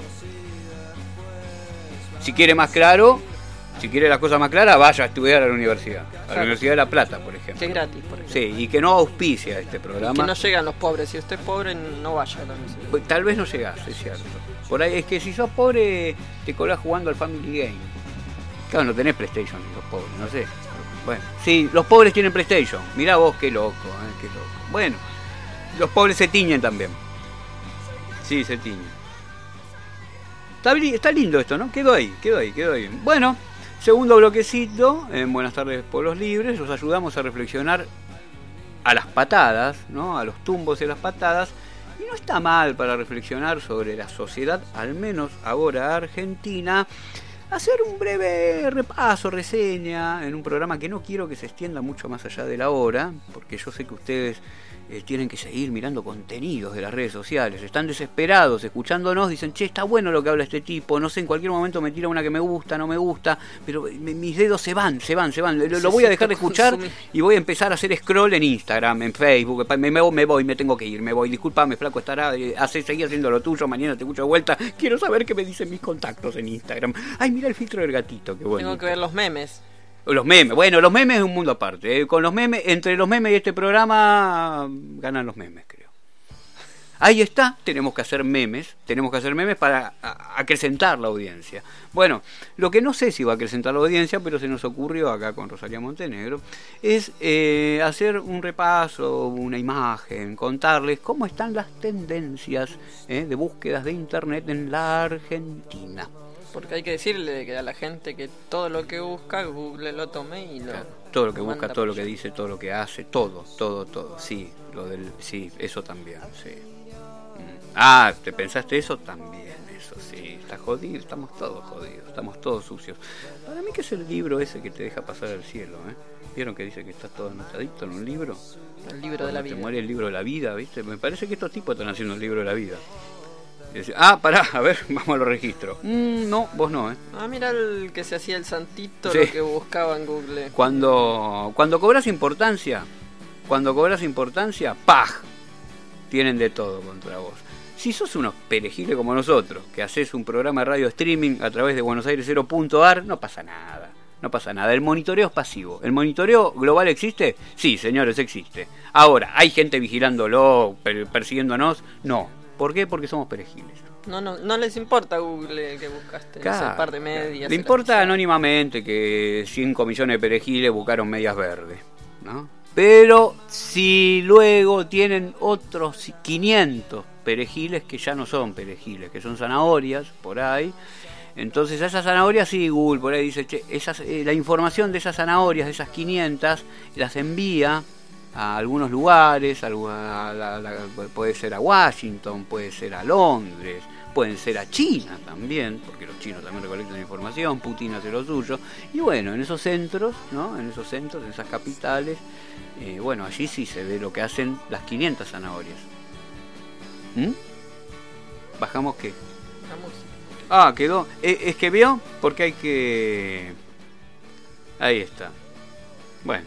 Si quiere más claro, si quiere las cosas más claras, vaya a estudiar a la universidad. A la Claro. Universidad de La Plata, por ejemplo. Que es gratis, por ejemplo. Sí, y que no auspicia este programa. Que no llegan los pobres. Si usted es pobre, no vaya a la universidad. Pues, tal vez no llegás, es cierto. Por ahí es que si sos pobre, te colás jugando al Family Game. Claro, no tenés PlayStation los pobres, no sé. Bueno, sí, los pobres tienen PlayStation. Mirá vos, qué loco, ¿eh? Qué loco. Bueno, los pobres se tiñen también. Sí, se tiñen. Está, está lindo esto, ¿no? Quedó ahí, quedó ahí, quedó ahí. Bueno, segundo bloquecito, en Buenas tardes, Pueblos Libres, los ayudamos a reflexionar a las patadas, ¿no? A los tumbos y a las patadas. Y no está mal para reflexionar sobre la sociedad, al menos ahora argentina, hacer un breve repaso, reseña, en un programa que no quiero que se extienda mucho más allá de la hora, porque yo sé que ustedes eh, tienen que seguir mirando contenidos de las redes sociales, están desesperados escuchándonos, dicen, che, está bueno lo que habla este tipo, no sé, en cualquier momento me tira una que me gusta, no me gusta, pero me, mis dedos se van, se van, se van, lo, lo voy a dejar de escuchar y voy a empezar a hacer scroll en Instagram, en Facebook, me, me, me voy, me tengo que ir, me voy, discúlpame, flaco, estará, eh, hace, seguí haciendo lo tuyo, mañana te escucho de vuelta, quiero saber qué me dicen mis contactos en Instagram. Ay, mira el filtro del gatito, qué bueno. Tengo que ver los memes. Los memes, bueno, los memes es un mundo aparte. ¿eh? Con los memes, entre los memes y este programa, ganan los memes, creo. Ahí está, tenemos que hacer memes, tenemos que hacer memes para a, acrecentar la audiencia. Bueno, lo que no sé si va a acrecentar la audiencia, pero se nos ocurrió acá con Rosalía Montenegro, es eh, hacer un repaso, una imagen, contarles cómo están las tendencias eh, de búsquedas de internet en la Argentina. Porque hay que decirle que a la gente que todo lo que busca, Google lo tome y lo... Claro, todo lo que lo busca, manda todo por lo que allá. dice, todo lo que hace, todo, todo, todo, sí, lo del, sí, eso también, sí. Mm. Ah, ¿te pensaste eso? También, eso sí, está jodido, estamos todos jodidos, estamos todos sucios. Para mí que es el libro ese que te deja pasar al cielo, ¿eh? ¿Vieron que dice que estás todo anotadito en un libro? El libro de la Cuando te vida. muere el libro de la vida, ¿viste? Me parece que estos tipos están haciendo el libro de la vida. Y dice, ah, pará, a ver, vamos a los registros. Mm, no, vos no, ¿eh? Ah, mira el que se hacía el santito, Sí. lo que buscaba en Google. Cuando, cuando cobras importancia, cuando cobras importancia, ¡paj! Tienen de todo contra vos. Si sos unos perejiles como nosotros, que haces un programa de radio streaming a través de buenos aires cero punto a r, no pasa nada. No pasa nada. El monitoreo es pasivo. ¿El monitoreo global existe? Sí, señores, existe. Ahora, ¿hay gente vigilándolo, per- persiguiéndonos? No. ¿Por qué? Porque somos perejiles. No, no, no les importa Google que buscaste. Claro, ese par de claro. medias. Le el importa azar. anónimamente que cinco millones de perejiles buscaron medias verdes, ¿no? Pero si luego tienen otros quinientos perejiles que ya no son perejiles, que son zanahorias, por ahí, entonces a esas zanahorias sí, Google por ahí dice, che, esas, eh, la información de esas zanahorias, de esas quinientas, las envía a algunos lugares, a, a la, la, puede ser a Washington, puede ser a Londres, pueden ser a China también, porque los chinos también recolectan información, Putin hace lo suyo, y bueno, en esos centros, ¿no? En esos centros, en esas capitales, eh, bueno, allí sí se ve lo que hacen las quinientas zanahorias. ¿Mm? ¿Bajamos qué? La música. Ah, quedó. Eh, es que veo, porque hay que... Ahí está. Bueno.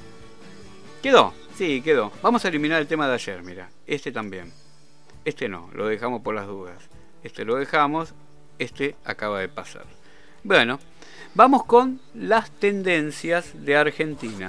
Quedó, sí, quedó. Vamos a eliminar el tema de ayer, mira. Este también. Este no, lo dejamos por las dudas. Este lo dejamos, este acaba de pasar. Bueno, vamos con las tendencias de Argentina.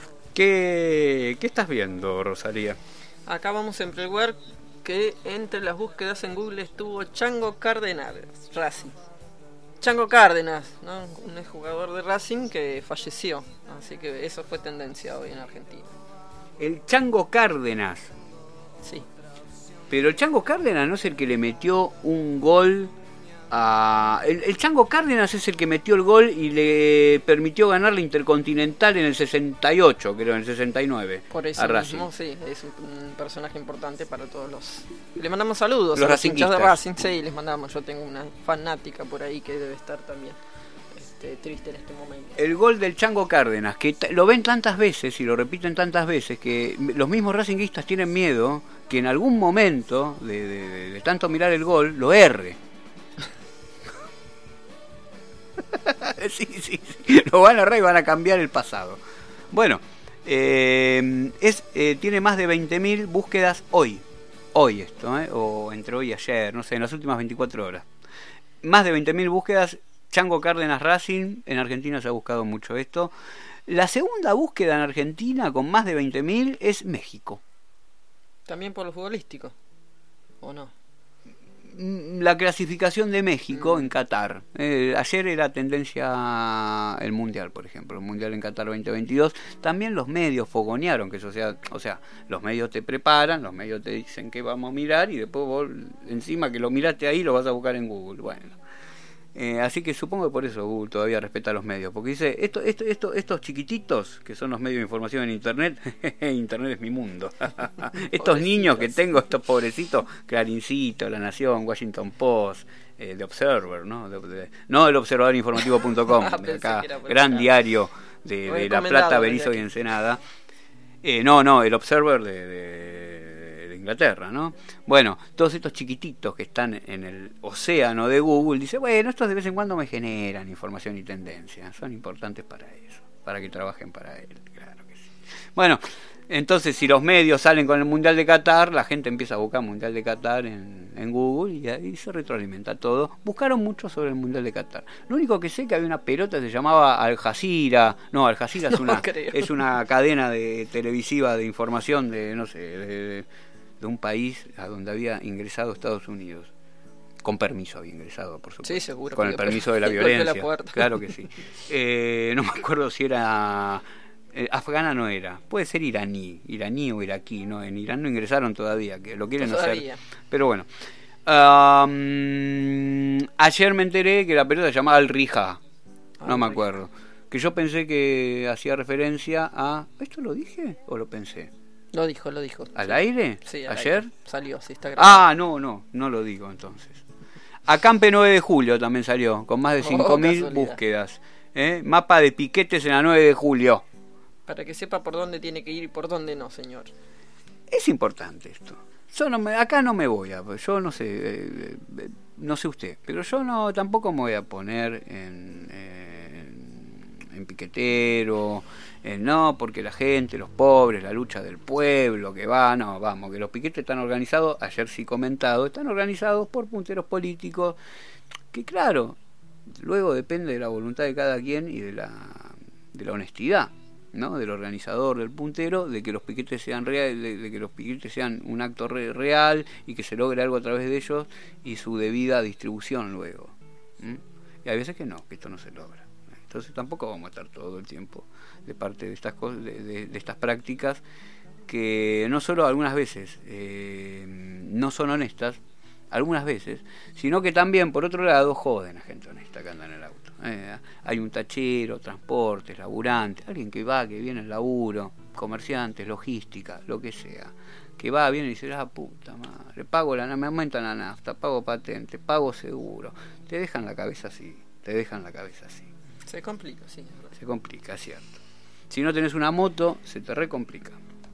¿Qué, qué estás viendo, Rosalía? Acá vamos en Preware que entre las búsquedas en Google estuvo Chango Cárdenas, Racing. Chango Cárdenas, ¿no? Un jugador de Racing que falleció. Así que eso fue tendencia hoy en Argentina. El Chango Cárdenas. Sí. Pero el Chango Cárdenas no es el que le metió un gol a... El, el Chango Cárdenas es el que metió el gol y le permitió ganar la Intercontinental en el sesenta y ocho, creo, en el sesenta y nueve. Por eso a Racing. mismo, sí, es un, un personaje importante para todos los... Le mandamos saludos Los a los hinchas de racinguistas. Racing, sí, les mandamos. Yo tengo una fanática por ahí que debe estar también este, triste en este momento. El gol del Chango Cárdenas, que t- lo ven tantas veces y lo repiten tantas veces que los mismos racinguistas tienen miedo que en algún momento de, de, de, de tanto mirar el gol lo erre. sí, sí, sí, lo van a errar y van a cambiar el pasado. Bueno, eh, es eh, tiene más de veinte mil búsquedas hoy. Hoy esto, eh, o entre hoy y ayer, no sé, en las últimas veinticuatro horas. Más de veinte mil búsquedas. Chango Cárdenas Racing, en Argentina se ha buscado mucho esto. La segunda búsqueda en Argentina con más de veinte mil es México. También por lo futbolístico, ¿o no? La clasificación de México Mm. en Qatar. Eh, ayer era tendencia el Mundial, por ejemplo, el Mundial en Qatar veinte veintidós. También los medios fogonearon, que eso sea, o sea, los medios te preparan, los medios te dicen que vamos a mirar y después vos, encima que lo miraste ahí, lo vas a buscar en Google. Bueno. Eh, así que supongo que por eso Google todavía respeta a los medios, porque dice, esto, esto, esto, estos chiquititos, que son los medios de información en Internet, Internet es mi mundo, estos niños que tengo, estos pobrecitos, Clarincito, La Nación, Washington Post, eh, The Observer, ¿no? De, de, no el observador informativo punto com, Ah, de pensé acá, que era por gran acá. diario de, de La Recomendado Plata, desde Berizo y aquí. Ensenada. Eh, no, no, el Observer de... de Inglaterra, ¿no? Bueno, todos estos chiquititos que están en el océano de Google, dice, bueno, estos de vez en cuando me generan información y tendencia, son importantes para eso, para que trabajen para él, claro que sí. Bueno, entonces si los medios salen con el Mundial de Qatar, la gente empieza a buscar Mundial de Qatar en, en Google y ahí se retroalimenta todo. Buscaron mucho sobre el Mundial de Qatar. Lo único que sé que había una pelota que se llamaba Al Jazeera, no, Al Jazeera es No una creo. es una cadena de televisiva de información de, no sé, de, de un país a donde había ingresado Estados Unidos. Con permiso había ingresado, por supuesto. Sí, seguro. Con el porque- permiso de la golpeó la violencia. puerta. Claro que sí. Eh, no me acuerdo si era... eh, afgana no era. Puede ser iraní. Iraní o iraquí. No, en Irán no ingresaron todavía, que lo quieren Todavía. hacer. Pero bueno. Um, ayer me enteré que la pelota se llamaba El Rija. No Al me Rija. acuerdo. Que yo pensé que hacía referencia a... ¿Esto lo dije o lo pensé? Lo dijo, lo dijo. ¿Al Sí. aire? Sí, al ¿Ayer? aire. Salió, sí, está grabado. Ah, no, no, no lo digo entonces. Acampe nueve de julio también salió, con más de cinco mil casualidad. búsquedas. ¿eh? Mapa de piquetes en la nueve de julio. Para que sepa por dónde tiene que ir y por dónde no, señor. Es importante esto. Yo no me, acá no me voy a... Yo no sé, eh, eh, no sé usted, pero yo no tampoco me voy a poner en, en, en piquetero, en no, porque la gente, los pobres, la lucha del pueblo, que va, no, vamos, que los piquetes están organizados, ayer sí comentado, están organizados por punteros políticos, que claro, luego depende de la voluntad de cada quien y de la, de la honestidad, ¿no? Del organizador, del puntero, de que los piquetes sean real, de, de que los piquetes sean un acto re, real y que se logre algo a través de ellos y su debida distribución luego. ¿Mm? Y hay veces que no, que esto no se logra. Entonces tampoco vamos a estar todo el tiempo de parte de estas cosas, de, de, de estas prácticas que no solo algunas veces eh, no son honestas, algunas veces, sino que también por otro lado joden a gente honesta que anda en el auto. Eh, hay un tachero, transportes, laburantes, alguien que va, que viene al laburo, comerciantes, logística, lo que sea, que va, viene y dice, ah, puta madre, pago la, me aumentan la nafta, pago patente, pago seguro, te dejan la cabeza así, te dejan la cabeza así. Se complica, sí. es verdad. Se complica, es cierto. Si no tenés una moto, se te recomplica.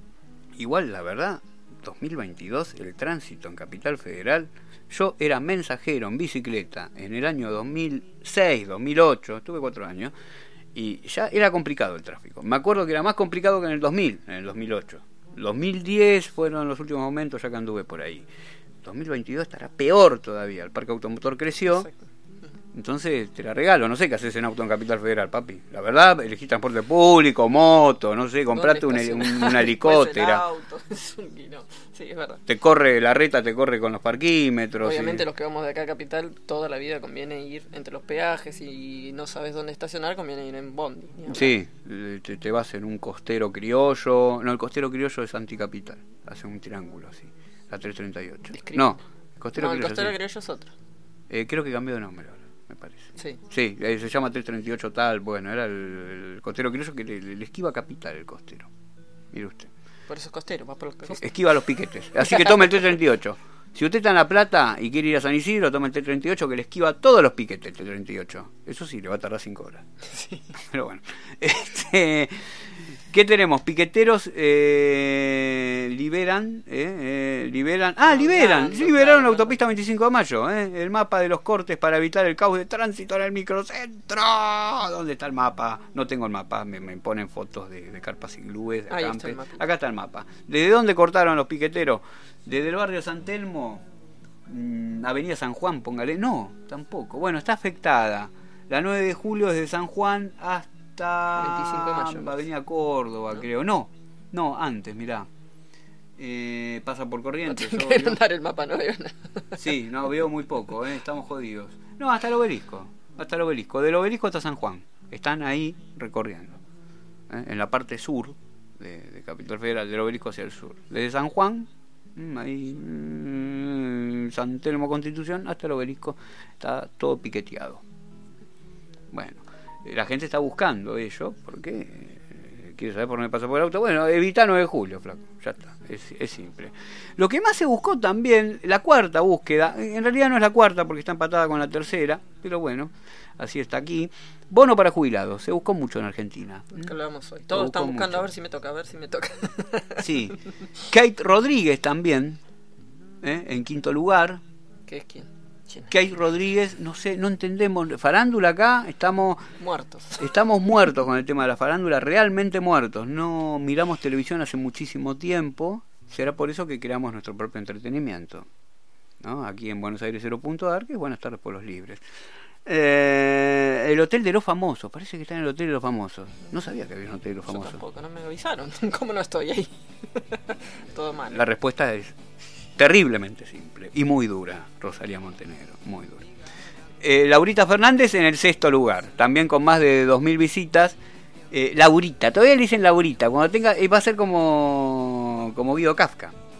Igual, la verdad, dos mil veintidós, el tránsito en Capital Federal, yo era mensajero en bicicleta en el año dos mil seis, dos mil ocho, estuve cuatro años, y ya era complicado el tráfico. Me acuerdo que era más complicado que en el dos mil, en el dos mil ocho. dos mil diez fueron los últimos momentos ya que anduve por ahí. dos mil veintidós estará peor todavía, el parque automotor creció. Exacto. Entonces te la regalo, no sé qué haces en auto en Capital Federal, papi. La verdad, elegí transporte público, moto, no sé, comprate un, ¿Dónde un, estacionar? una helicóptera. Después el auto, es un quilombo. Sí, es verdad. Te corre, la reta te corre con los parquímetros. Obviamente y... los que vamos de acá a Capital, toda la vida conviene ir entre los peajes y no sabes dónde estacionar, conviene ir en bondi. ni hablar. Sí, te, te vas en un costero criollo. No, el costero criollo es anticapital. Hace un triángulo así. La trescientos treinta y ocho. Discreto. No, el costero No, el criollo. costero sí. criollo es otro. Eh, creo que cambió de nombre ahora, me parece. Sí. Sí, eh, se llama trescientos treinta y ocho tal. Bueno, era el, el costero criollo que le, le, le esquiva capital el costero. Mire usted. Por eso es costero, va por los costeros. Esquiva los piquetes. Así que tome el trescientos treinta y ocho. Si usted está en La Plata y quiere ir a San Isidro, tome el T treinta y ocho que le esquiva todos los piquetes el T treinta y ocho. Eso sí, le va a tardar cinco horas. Sí. Pero bueno. Este, ¿qué tenemos? Piqueteros eh, liberan, eh, eh, liberan, ah, liberan, Hablando, liberaron claro, la autopista veinticinco de mayo, eh, el mapa de los cortes para evitar el caos de tránsito en el microcentro. ¿Dónde está el mapa? No tengo el mapa, me, me ponen fotos de, de carpas y glúes, de Ahí está acampes. el mapita. Acá está el mapa. ¿Desde dónde cortaron los piqueteros? Desde el barrio San Telmo, mmm, Avenida San Juan, póngale. No, tampoco. Bueno, está afectada. La nueve de julio desde San Juan hasta veinticinco de mayo, Avenida Córdoba, ¿no? creo. No, no, antes, mirá. Eh, pasa por No Corrientes. te yo- quiero dar el mapa, no veo nada. Sí, no, veo muy poco, eh, estamos jodidos. No, hasta el obelisco. Hasta el obelisco. Del obelisco hasta San Juan. Están ahí recorriendo. eh, En la parte sur de, de Capital Federal, del obelisco hacia el sur. Desde San Juan, mm, ahí, mm, San Telmo Constitución, hasta el obelisco. Está todo piqueteado. Bueno, eh, la gente está buscando ello, porque eh, quiere saber por dónde pasa por el auto. Bueno, evita nueve de julio, flaco, ya está, es, es simple. Lo que más se buscó también, la cuarta búsqueda, en realidad no es la cuarta porque está empatada con la tercera, pero bueno, así está aquí. Bono para jubilados, se buscó mucho en Argentina. Que hablamos hoy. Todos Buscó están buscando mucho. a ver si me toca, a ver si me toca. Sí, Kate Rodríguez también, ¿eh? En quinto lugar. ¿Qué es quién? ¿Quién es? Kate Rodríguez, no sé, no entendemos, farándula acá, estamos... Muertos. Estamos muertos con el tema de la farándula, realmente muertos. No miramos televisión hace muchísimo tiempo. Será por eso que creamos nuestro propio entretenimiento, ¿no? Aquí en Buenos Aires cero punto a r, que es Buenas tardes Pueblos Libres. Eh, el Hotel de los Famosos, parece que está en el Hotel de los Famosos. No sabía que había un Hotel de los Yo Famosos. tampoco, no me avisaron. ¿Cómo no estoy ahí? Todo mal. La respuesta es terriblemente simple y muy dura, Rosalía Montenegro, muy dura. Eh, Laurita Fernández en el sexto lugar, también con más de dos mil visitas. Eh, Laurita, todavía le dicen Laurita, cuando tenga, eh, va a ser como, como Guido Kafka.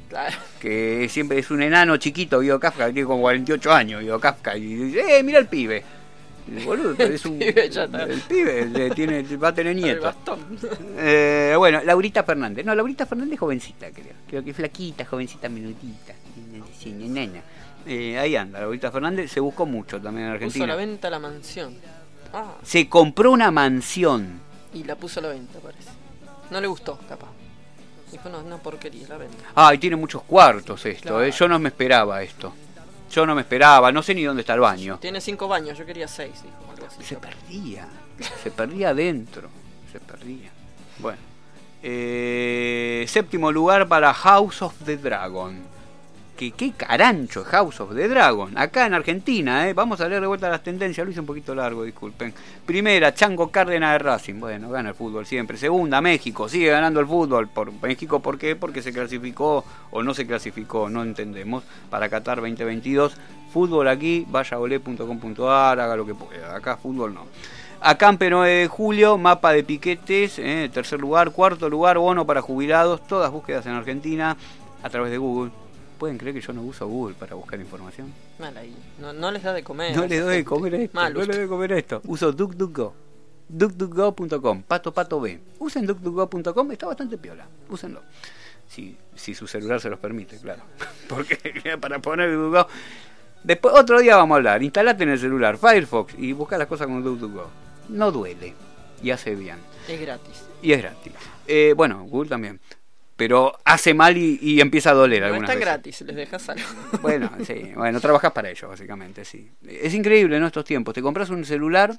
Claro. Que siempre es un enano chiquito, Guido Kafka, que tiene como cuarenta y ocho años, Guido Kafka, y dice, eh, mira el pibe. Y, boludo, es un, El pibe ya está. el pibe le tiene, va a tener El nietos. bastón. Eh, bueno, Laurita Fernández. No, Laurita Fernández es jovencita, creo. Creo que es flaquita, jovencita, menudita. Sí, nena. Eh, ahí anda, Laurita Fernández. Se buscó mucho también en Puso Argentina. a la venta la mansión. Ah, Se compró una mansión. y la puso a la venta, parece. No le gustó, capaz. Dijo, no, una porquería, la venta. Ah, y tiene muchos cuartos esto. Claro. Eh. Yo no me esperaba esto. Yo no me esperaba. No sé ni dónde está el baño. Tiene cinco baños, yo quería seis, dijo, algo así. Se perdía. Se perdía adentro. Se perdía. Bueno. Eh, séptimo lugar para House of the Dragon. Que qué carancho House of the Dragon. Acá en Argentina, ¿eh? Vamos a leer de vuelta las tendencias. Lo hice un poquito largo, disculpen. Primera, Chango Cárdenas de Racing. Bueno, gana el fútbol siempre. Segunda, México. Sigue ganando el fútbol. Por México, ¿por qué? Porque se clasificó o no se clasificó, no entendemos. Para Qatar veinte veintidós. Fútbol aquí, vaya a olé punto com punto a r, haga lo que pueda. Acá fútbol no. Acampe nueve de julio, mapa de piquetes. ¿eh? Tercer lugar. Cuarto lugar, bono para jubilados. Todas búsquedas en Argentina a través de Google. ¿Pueden creer que yo no uso Google para buscar información? Mal ahí. No, no les da de comer. No le doy de comer esto. Mal no le usted. doy de comer esto. Uso DuckDuckGo. DuckDuckGo punto com. Pato Pato B. Usen DuckDuckGo punto com. Está bastante piola. Úsenlo. Si, si su celular se los permite, claro. Porque para poner DuckDuckGo. Después, otro día vamos a hablar. Instalate en el celular Firefox y busca las cosas con DuckDuckGo. No duele. Y hace bien. Es gratis. Y es gratis. Eh, bueno, Google también. Pero hace mal y, y empieza a doler No algunas están veces. gratis, les dejas algo. Bueno, sí, bueno, trabajas para ello, básicamente, sí. Es increíble, ¿no? Estos tiempos. Te compras un celular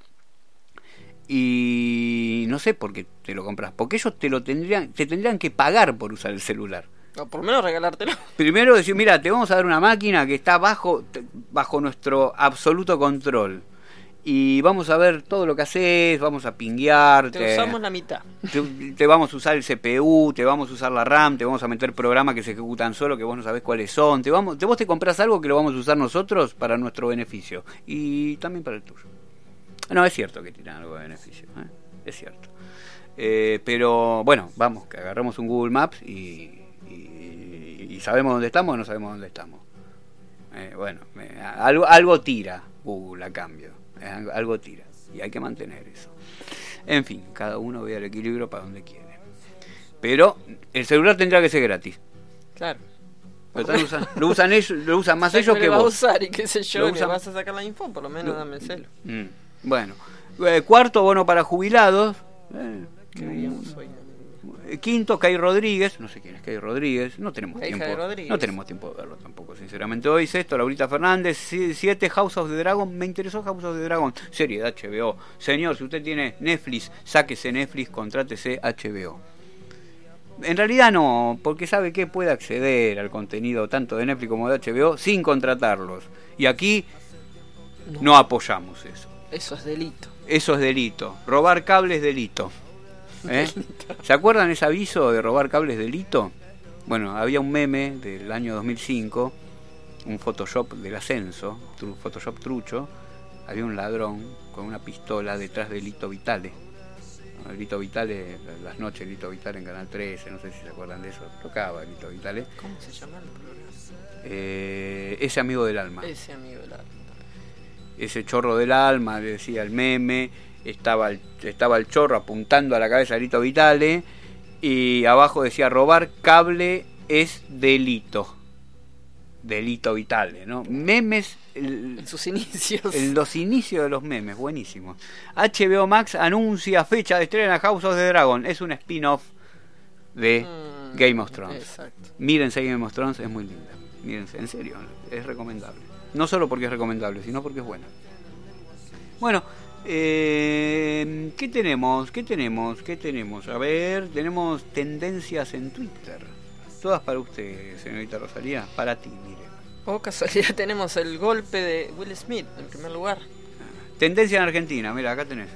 y no sé por qué te lo compras. Porque ellos te lo tendrían, te tendrían que pagar por usar el celular. O por lo menos regalártelo. Primero decir, mira, te vamos a dar una máquina que está bajo, bajo nuestro absoluto control. Y vamos a ver todo lo que haces, vamos a pinguearte. Te usamos la mitad. Te, te vamos a usar el C P U, te vamos a usar la RAM, te vamos a meter programas que se ejecutan solo, que vos no sabés cuáles son. Te vamos, te, vos te comprás algo que lo vamos a usar nosotros para nuestro beneficio. Y también para el tuyo. No, es cierto que tiran algo de beneficio, ¿eh? Es cierto. Eh, pero bueno, vamos, que agarramos un Google Maps y, y, y sabemos dónde estamos o no sabemos dónde estamos. Eh, bueno, eh, algo, algo tira Google a cambio. Algo tira y hay que mantener eso. En fin, cada uno ve el equilibrio para donde quiere. Pero el celular tendrá que ser gratis. Claro. Lo, están usando, lo usan ellos, lo usan más ellos que que vas a vos. usar y qué sé yo, Lo que usan- vas a sacar la info, por lo menos Lo- dame el celo. Mm, Bueno, Eh, cuarto, bono para jubilados. Eh, Que veíamos hoy. Eh, Quinto, Kay Rodríguez, no sé quién es Kay Rodríguez, no tenemos La hija tiempo. de Rodríguez. No tenemos tiempo de verlo tampoco, sinceramente. Hoy sexto, Laurita Fernández. Si- Siete, House of the Dragon. Me interesó House of the Dragon, serie de H B O. Señor, si usted tiene Netflix, sáquese Netflix, contrátese H B O. En realidad no, porque sabe que puede acceder al contenido tanto de Netflix como de H B O sin contratarlos. Y aquí No. no apoyamos eso. Eso es delito. Eso es delito. Robar cable es delito. ¿Eh? ¿Se acuerdan ese aviso de robar cable es delito? Bueno, había un meme del año dos mil cinco, un Photoshop del ascenso, tru- Photoshop trucho. Había un ladrón con una pistola detrás de Lito Vitale. ¿No? Lito Vitale, las noches Lito Vitale en Canal trece, no sé si se acuerdan de eso. Tocaba Lito Vitale. ¿Cómo se llama el programa? Eh, ese amigo del alma. Ese amigo del alma. Ese chorro del alma, le decía el meme, estaba el, estaba el chorro apuntando a la cabeza de Lito Vitale y abajo decía robar cable es delito. Delito Vitale, ¿no? Memes, el- En sus inicios. en los inicios de los memes, buenísimo. H B O Max anuncia fecha de estreno a House of the Dragon, es un spin-off de Mm, Game of Thrones. Exacto. Mírense Game of Thrones, es muy linda. Mírense, en serio, es recomendable. No solo porque es recomendable, sino porque es buena. Bueno, eh, ¿qué tenemos? ¿Qué tenemos? ¿Qué tenemos? A ver, tenemos tendencias en Twitter. Todas para usted, señorita Rosalía. Para ti, mire. O casualidad tenemos el golpe de Will Smith en primer lugar. Tendencia en Argentina, mira, acá tenés.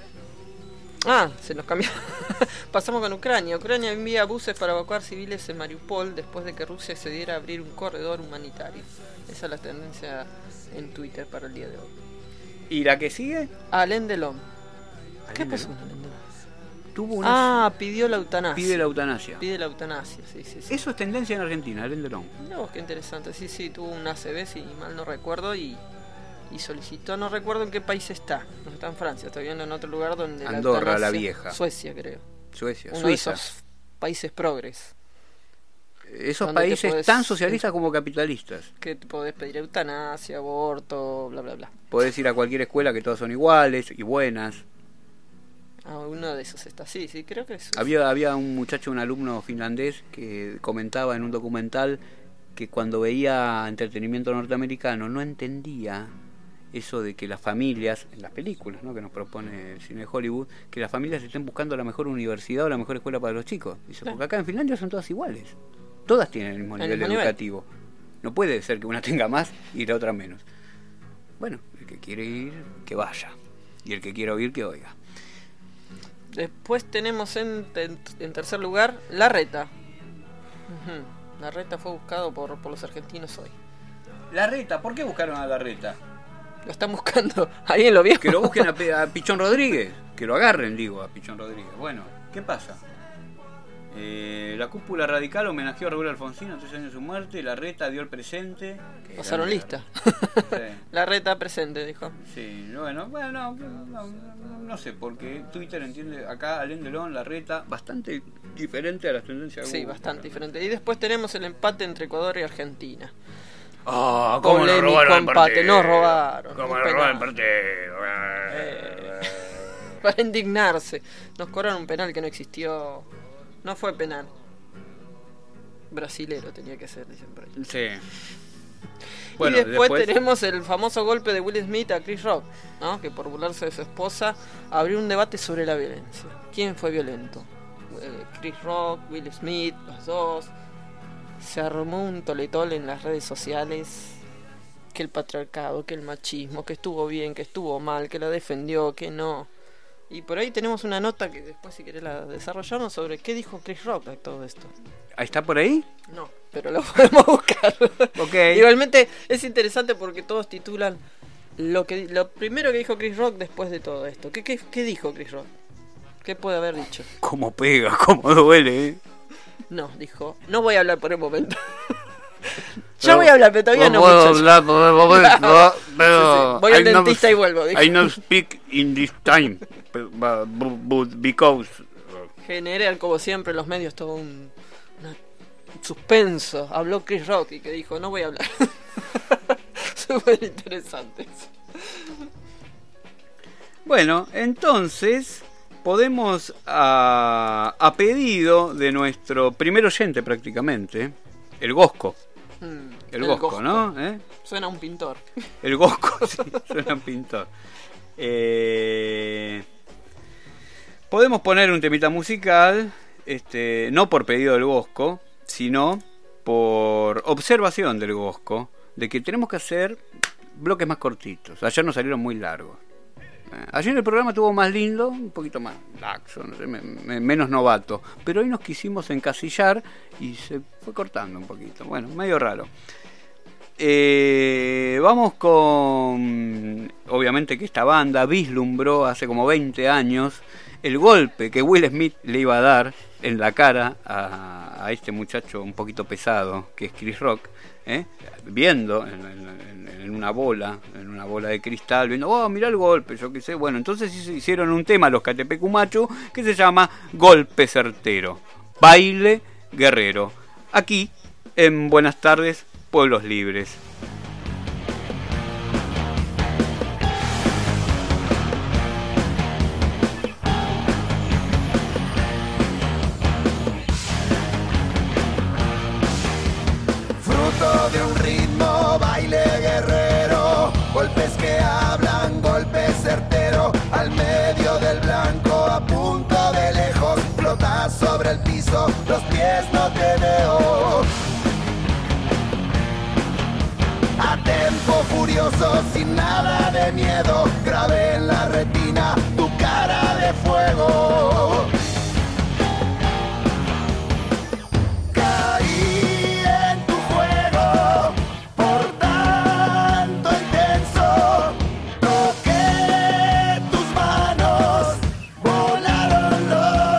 Ah, se nos cambió. Pasamos con Ucrania. Ucrania envía buses para evacuar civiles en Mariupol después de que Rusia accediera a abrir un corredor humanitario. Esa es la tendencia en Twitter para el día de hoy. ¿Y la que sigue? Alain Delon. ¿Qué Alain pasó Delon. con Alain Delon? tuvo una... Ah, pidió la eutanasia. Pide la eutanasia. Pide la eutanasia, sí, sí, sí. Eso es tendencia en Argentina, Alain Delon. Mirá vos, qué interesante. Sí, sí, tuvo un A C V, si mal no recuerdo, y, y solicitó, no recuerdo en qué país está. No está en Francia, está viendo en otro lugar donde Andorra, la, la eutanasia- vieja. Suecia, creo. Suecia, Uno Suiza. de esos países progres. Esos donde te países podés- tan socialistas como capitalistas. Que te podés pedir eutanasia, aborto, bla, bla, bla. Podés ir a cualquier escuela que todas son iguales y buenas. Ah, uno de esos está, sí, sí, creo que es. Había, había un muchacho, un alumno finlandés, que comentaba en un documental que cuando veía entretenimiento norteamericano no entendía eso de que las familias, en las películas, ¿no?, que nos propone el cine de Hollywood, que las familias estén buscando la mejor universidad o la mejor escuela para los chicos. Dice, Claro. porque acá en Finlandia son todas iguales. Todas tienen el mismo El nivel mismo nivel. educativo. No puede ser que una tenga más y la otra menos. Bueno, el que quiere ir, que vaya. Y el que quiera oír, que oiga. Después tenemos en, en, en tercer lugar Larreta. Ujú. Larreta fue buscado por, por los argentinos hoy. Larreta, ¿por qué buscaron a Larreta? Lo están buscando. ¿Alguien lo vio? Que lo busquen a, Pe- a Pichón Rodríguez. Que lo agarren, digo, a Pichón Rodríguez. Bueno, ¿qué pasa? Eh, la cúpula radical homenajeó a Raúl Alfonsín a tres años de su muerte. Larreta dio el presente. Que Pasaron grande. lista. Sí. Larreta presente, dijo. Sí, bueno, bueno, no, no, no, no sé, porque Twitter entiende acá Alain Delon, Larreta, bastante diferente a las tendencias de Sí, Google. bastante diferente. Y después tenemos el empate entre Ecuador y Argentina. Ah, Polémico empate, no robaron. ¿Cómo un nos robaron el penal. partido? Eh, Para indignarse. Nos cobraron un penal que no existió. No fue penal. Brasilero tenía que ser, dicen por ahí. Sí. Bueno, y después, después- tenemos el famoso golpe de Will Smith a Chris Rock, ¿no?, que por burlarse de su esposa abrió un debate sobre la violencia. ¿Quién fue violento? Eh, Chris Rock, Will Smith, los dos. Se armó un toletole en las redes sociales. Que el patriarcado, que el machismo, que estuvo bien, que estuvo mal, que la defendió, que no. Y por ahí tenemos una nota que después, si querés, la desarrollamos sobre qué dijo Chris Rock de todo esto. ¿Está por ahí? No, pero lo podemos buscar. Ok. Igualmente es interesante porque todos titulan lo que lo primero que dijo Chris Rock después de todo esto. ¿Qué, qué, qué dijo Chris Rock? ¿Qué puede haber dicho? Cómo pega, cómo duele, ¿eh? No, dijo, no voy a hablar por el momento. Yo voy a hablar, pero todavía no, puedo muchachos. hablar por el momento, Claro. pero Sí, sí. Voy al I no- dentista y vuelvo, dijo. I no speak in this time, but, but- but because Generan, como siempre, los medios todo un, una- un suspenso. Habló Chris Rock y que dijo, no voy a hablar. Súper interesante. Bueno, entonces podemos, a, a pedido de nuestro primer oyente prácticamente, el Gosco, Mm, el, Gosco, ¿no? ¿Eh? Suena a un pintor. El Gosco, sí, suena un pintor. Eh, podemos poner un temita musical, este, no por pedido del Gosco, sino por observación del Gosco, de que tenemos que hacer bloques más cortitos. Ayer nos salieron muy largos. Eh, Ayer el programa estuvo más lindo, un poquito más laxo, no sé, me- me- menos novato. Pero hoy nos quisimos encasillar y se fue cortando un poquito. Bueno, medio raro. Eh, vamos con... Obviamente que esta banda vislumbró hace como veinte años el golpe que Will Smith le iba a dar en la cara a, a este muchacho un poquito pesado que es Chris Rock, ¿eh? Viendo en, en- en una bola, en una bola de cristal, viendo, oh, mirá el golpe, yo qué sé. Bueno, entonces hicieron un tema los Catepecumachu que se llama Golpe Certero, Baile Guerrero, aquí en Buenas Tardes, Pueblos Libres. Fruto de un ritmo, baile guerrero, golpes que hablan, golpes certero, al medio del blanco, a punto de lejos, flotas sobre el piso, los pies no te veo. A tempo furioso, sin nada de miedo, grabé en la retina tu cara de fuego. Caí en tu juego, por tanto intenso, toqué tus manos, volaron los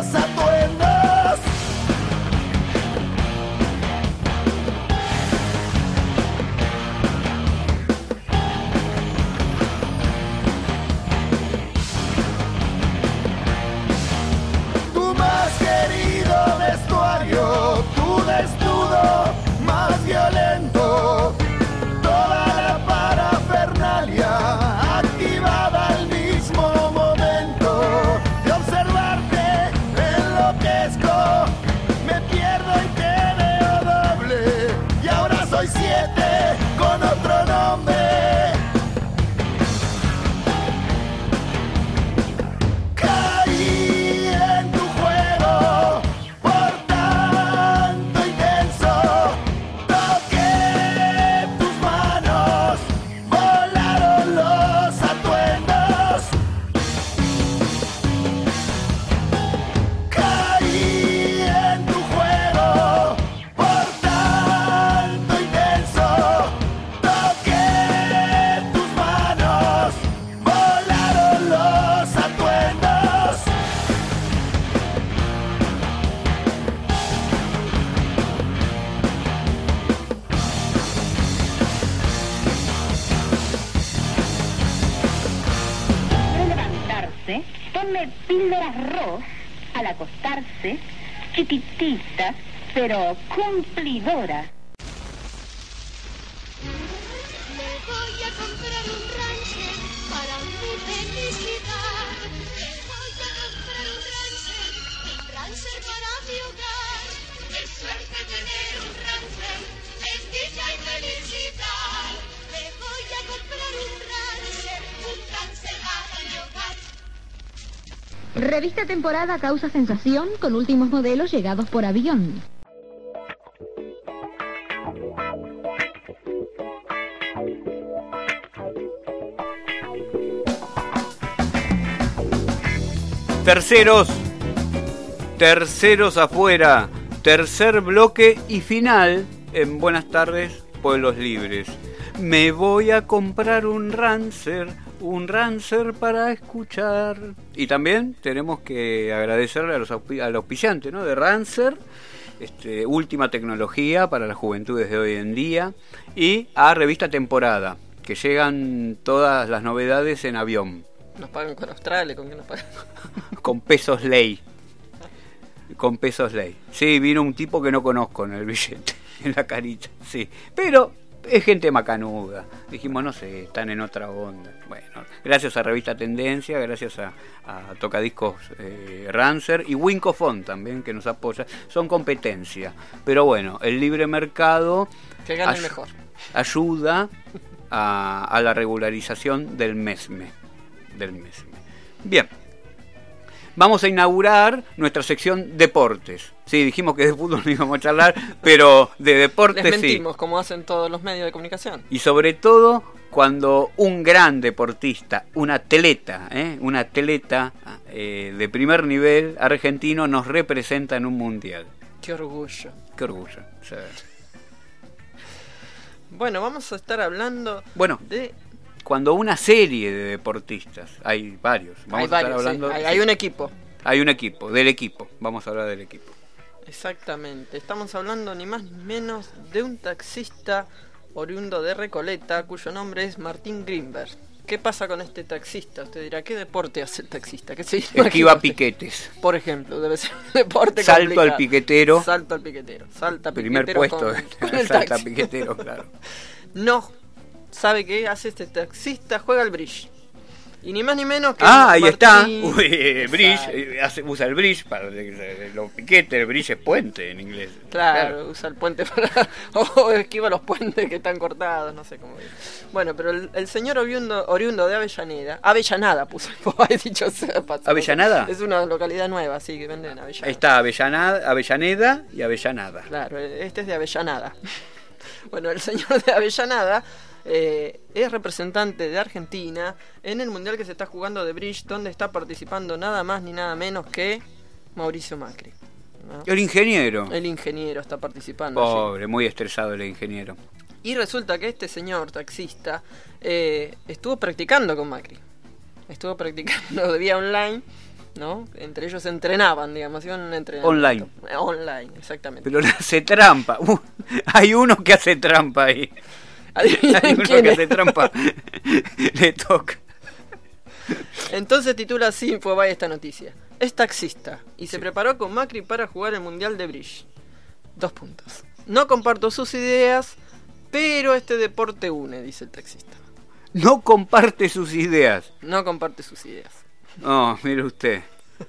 come píldora arroz al acostarse, chiquitita, pero cumplidora. Le voy a comprar un Ranger para mi felicidad. Le voy a comprar un Ranger, un Ranger para mi hogar. Qué suerte tener un Ranger, es dicha y felicidad. Le voy a comprar un Ranger, un Ranger para mi hogar. Revista Temporada causa sensación con últimos modelos llegados por avión. Terceros, terceros afuera, tercer bloque y final en Buenas tardes, Pueblos Libres. Me voy a comprar un Rancer, un Rancer para escuchar. Y también tenemos que agradecerle a los auspi- al auspiciante, ¿no?, de Rancer, este, última tecnología para las juventudes de hoy en día, y a Revista Temporada, que llegan todas las novedades en avión. Nos pagan con Australia, ¿con qué nos pagan? Con pesos ley. Con pesos ley. Sí, vino un tipo que no conozco en el billete, en la carita, sí. Pero es gente macanuda. Dijimos, no sé, están en otra onda. Bueno, gracias a Revista Tendencia, gracias a, a Tocadiscos eh, Rancer y Wincofon también, que nos apoya. Son competencia. Pero bueno, el libre mercado Que gane ay- el mejor. ayuda a, a la regularización del mesme. Del mesme. Bien. Vamos a inaugurar nuestra sección deportes. Sí, dijimos que de fútbol no íbamos a charlar, pero de deportes Les sí. mentimos, como hacen todos los medios de comunicación. Y sobre todo cuando un gran deportista, un atleta, ¿eh? un atleta eh, de primer nivel argentino nos representa en un mundial. Qué orgullo. Qué orgullo. O sea, Bueno, vamos a estar hablando bueno, de... cuando una serie de deportistas, hay varios, vamos Hay a estar varios, sí. hablando, hay, hay un equipo. hay un equipo, del equipo, vamos a hablar del equipo. Exactamente. Estamos hablando ni más ni menos de un taxista oriundo de Recoleta, cuyo nombre es Martín Grimberg. ¿Qué pasa con este taxista? Usted dirá, ¿qué deporte hace el taxista? ¿Qué se Esquiva imagina? piquetes. Por ejemplo, debe ser un deporte Salto complicado. al piquetero. Salto al piquetero. Salta Primer piquetero puesto, con, con el salta taxi. piquetero, claro. No. ¿Sabe qué hace este taxista? Juega al bridge. Y ni más ni menos que... Ah, ahí está. Martín- Uy, eh, bridge, Exacto. eh, hace- usa el bridge para eh, los piquetes. El bridge es puente en inglés. Claro, usa el puente para... o esquiva los puentes que están cortados, no sé cómo. Bueno, pero el, el señor oriundo, oriundo de Avellaneda... Avellanada puso, he dicho sea, pasa. ¿Avellanada? Es una localidad nueva, sí, que venden Avellaneda. Ahí está Avellanada, Avellaneda y Avellanada. Claro, este es de Avellanada. Bueno, el señor de Avellanada eh, es representante de Argentina en el mundial que se está jugando de bridge, donde está participando nada más ni nada menos que Mauricio Macri, ¿no? El ingeniero. El ingeniero está participando allí. Pobre, muy estresado el ingeniero. Y resulta que este señor taxista eh, estuvo practicando con Macri. Estuvo practicando de vía online, ¿no? Entre ellos se entrenaban, digamos, hacían un entrenamiento. Online. Eh, Online, exactamente. Pero le hace trampa. Uh, hay uno que hace trampa ahí. Adivinen Hay uno quién que es. hace trampa. Le toca. Entonces titula así Infobae esta noticia. Es taxista y se preparó con Macri para jugar el Mundial de Bridge. Dos puntos. No comparto sus ideas, pero este deporte une, dice el taxista. No comparte sus ideas. No comparte sus ideas. Oh, mire usted.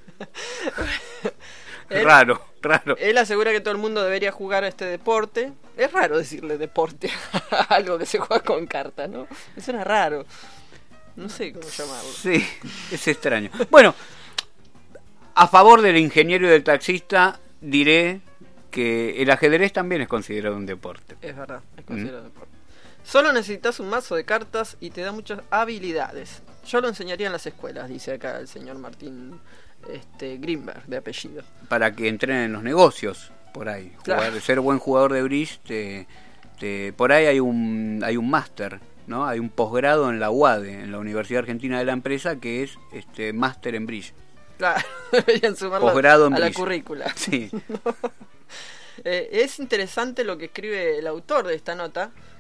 Él- Raro, raro. Él asegura que todo el mundo debería jugar a este deporte. Es raro decirle deporte a algo que se juega con cartas, ¿no? Me suena raro. No sé cómo llamarlo. Sí, es extraño. Bueno, a favor del ingeniero y del taxista diré que el ajedrez también es considerado un deporte. Es verdad, es considerado deporte. Solo necesitas un mazo de cartas y te da muchas habilidades. Yo lo enseñaría en las escuelas, dice acá el señor Martín este, Grimberg, de apellido. Para que entren en los negocios, por ahí. Claro. Jugar- ser buen jugador de bridge, te, te- por ahí hay un hay un máster, ¿no? Hay un posgrado en la U A D E, en la Universidad Argentina de la Empresa, que es este máster en bridge. Claro, deberían sumarlo Posgrado en a la bridge. currícula. Sí. Eh, es interesante lo que escribe el autor de esta nota,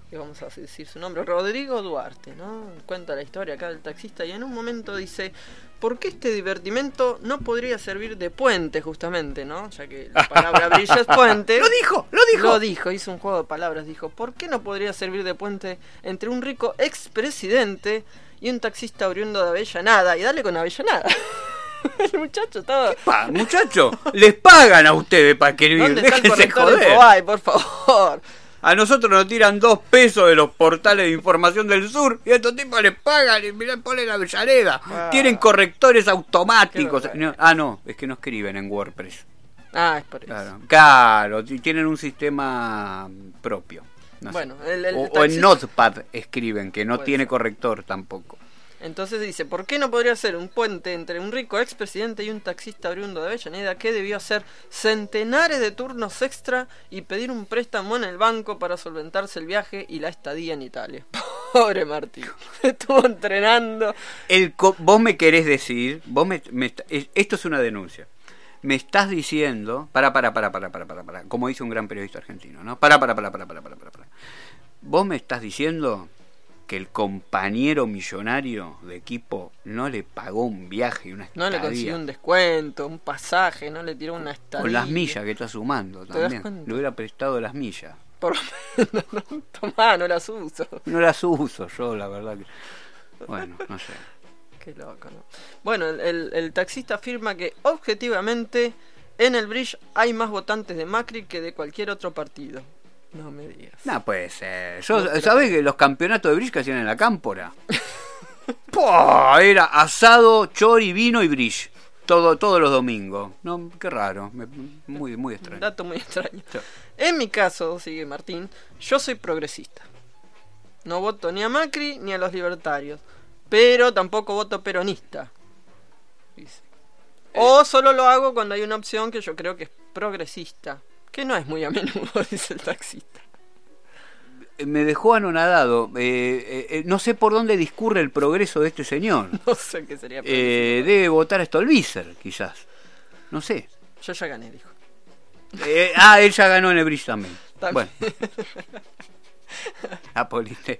que vamos a decir su nombre, Rodrigo Duarte, ¿no? Cuenta la historia acá del taxista y en un momento dice, ¿por qué este divertimento no podría servir de puente justamente, ¿no? Ya que la palabra bridge es puente. ¡Lo dijo! ¡Lo dijo! Lo dijo, hizo un juego de palabras, dijo, ¿por qué no podría servir de puente entre un rico expresidente y un taxista oriundo de Avellaneda? Y dale con Avellaneda. El muchacho estaba... ¿Qué pa, muchacho? Les pagan a ustedes para escribir. ¿Dónde está el Déjense corrector de joder. Infobae, por favor? A nosotros nos tiran dos pesos de los portales de información del sur y a estos tipos les pagan y mirá, ponen la Avellaneda. Ah. Tienen correctores automáticos. Qué No, ah, no, es que no escriben en WordPress. Ah, es por eso. Claro, claro, t- tienen un sistema propio. No sé. Bueno, el, el o, o en taxista- Notepad escriben, que no Puede tiene ser. corrector tampoco. Entonces dice, ¿por qué no podría ser un puente entre un rico expresidente y un taxista oriundo de Avellaneda que debió hacer centenares de turnos extra y pedir un préstamo en el banco para solventarse el viaje y la estadía en Italia? Pobre Martín, estuvo entrenando. El co- vos me querés decir, vos me, me est- es- esto es una denuncia. Me estás diciendo, para, para, para, para, para, para, para, como dice un gran periodista argentino, ¿no? Para, para, para, para, para, para, para, para. Vos me estás diciendo que el compañero millonario de equipo no le pagó un viaje y una No le estadía consiguió un descuento, un pasaje, no le tiró una estadía. con las millas que está sumando ¿Te das también. cuenta? Le hubiera prestado las millas. Por lo menos, no, tomá, no las uso. No las uso yo, la verdad que... Bueno, no sé. Qué loco, ¿no? Bueno, el, el, el taxista afirma que objetivamente en el bridge hay más votantes de Macri que de cualquier otro partido. No me digas. No puede ser. Yo, No, pero- ¿sabés que los campeonatos de bridge que hacían en la cámpora? ¡Pua! Era asado, chori, vino y bridge. Todo, todos los domingos. No, qué raro. Me- Muy, muy Un extraño. dato muy extraño. Sí. En mi caso, sigue Martín, yo soy progresista. No voto ni a Macri ni a los libertarios. Pero tampoco voto peronista. Dice. O solo lo hago cuando hay una opción que yo creo que es progresista. Que no es muy a menudo, dice el taxista. Me dejó anonadado. Eh, eh, eh, no sé por dónde discurre el progreso de este señor. No sé qué sería Eh, progresista. debe votar a Stolbizer, quizás. No sé. Yo ya gané, dijo. Eh, ah, él ya ganó en el bridge también. También. Bueno. La, política,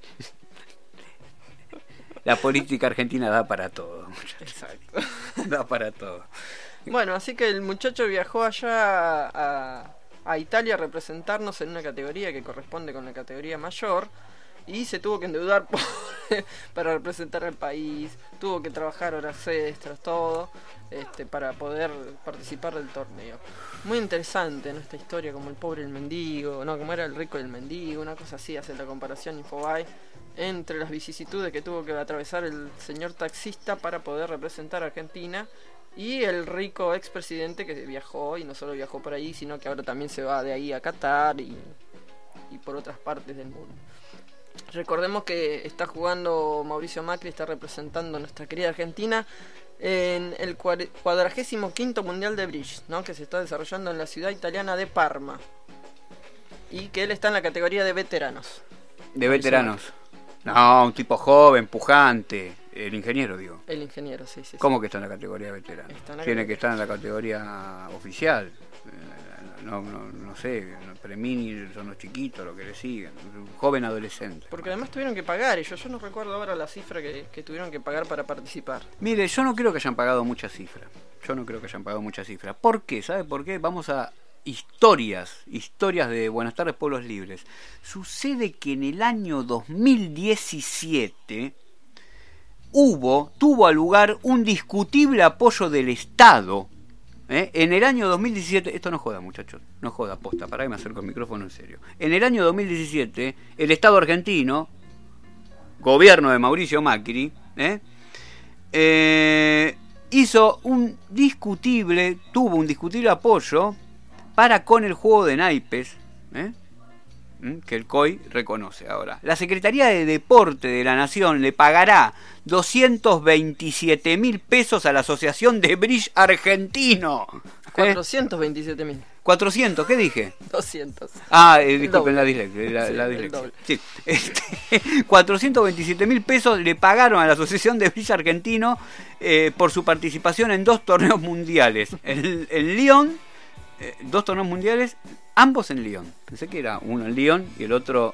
la política argentina da para todo. Exacto. Da para todo. Bueno, así que el muchacho viajó allá a, a Italia a representarnos en una categoría que corresponde con la categoría mayor y se tuvo que endeudar por- para representar al país, tuvo que trabajar horas extras, todo, este, para poder participar del torneo. Muy interesante nuestra historia, como el pobre y el mendigo, no, como era el rico y el mendigo, una cosa así, hace la comparación Infobae entre las vicisitudes que tuvo que atravesar el señor taxista para poder representar a Argentina y el rico expresidente que viajó, y no solo viajó por ahí, sino que ahora también se va de ahí a Qatar y, y por otras partes del mundo. Recordemos que está jugando Mauricio Macri, está representando a nuestra querida Argentina en el cuar- cuadragésimo quinto Mundial de Bridge, ¿no? Que se está desarrollando en la ciudad italiana de Parma. Y que él está en la categoría de veteranos. De veteranos. No, un tipo joven, pujante. El ingeniero, digo. El ingeniero, sí, sí. sí. ¿Cómo que está en la categoría de veterano? Está en la Tiene categoría- que estar en la categoría oficial. Eh, No, no, no sé, premini son los chiquitos, lo que le siguen. Un joven adolescente. Porque además tuvieron que pagar ellos. Yo no recuerdo ahora la cifra que, que tuvieron que pagar para participar. Mire, yo no creo que hayan pagado muchas cifras. Yo no creo que hayan pagado muchas cifras. ¿Por qué? ¿Sabe por qué? Vamos a historias, historias de Buenas tardes Pueblos Libres. Sucede que en el año dos mil diecisiete hubo, tuvo lugar un discutible apoyo del Estado. ¿eh? En el año dos mil diecisiete, esto no joda muchachos, no joda, posta, pará que me acerco al micrófono en serio. En el año dos mil diecisiete, el Estado argentino, gobierno de Mauricio Macri, ¿eh? Eh, hizo un discutible, tuvo un discutible apoyo para con el juego de naipes, ¿eh? ¿Mm? que el C O I reconoce ahora. La Secretaría de Deporte de la Nación le pagará doscientos veintisiete mil pesos a la Asociación de Bridge Argentino. ¿eh? cuatrocientos veintisiete mil. cuatrocientos, ¿qué dije? doscientos. Ah, eh, El disculpen doble. la dislexia. La, Sí, la el dislexia. doble. Sí. Este, cuatrocientos veintisiete mil pesos le pagaron a la Asociación de Bridge Argentino eh, por su participación en dos torneos mundiales, en, en Lyon eh, dos torneos mundiales, ambos en Lyon. Pensé que era uno en Lyon y el otro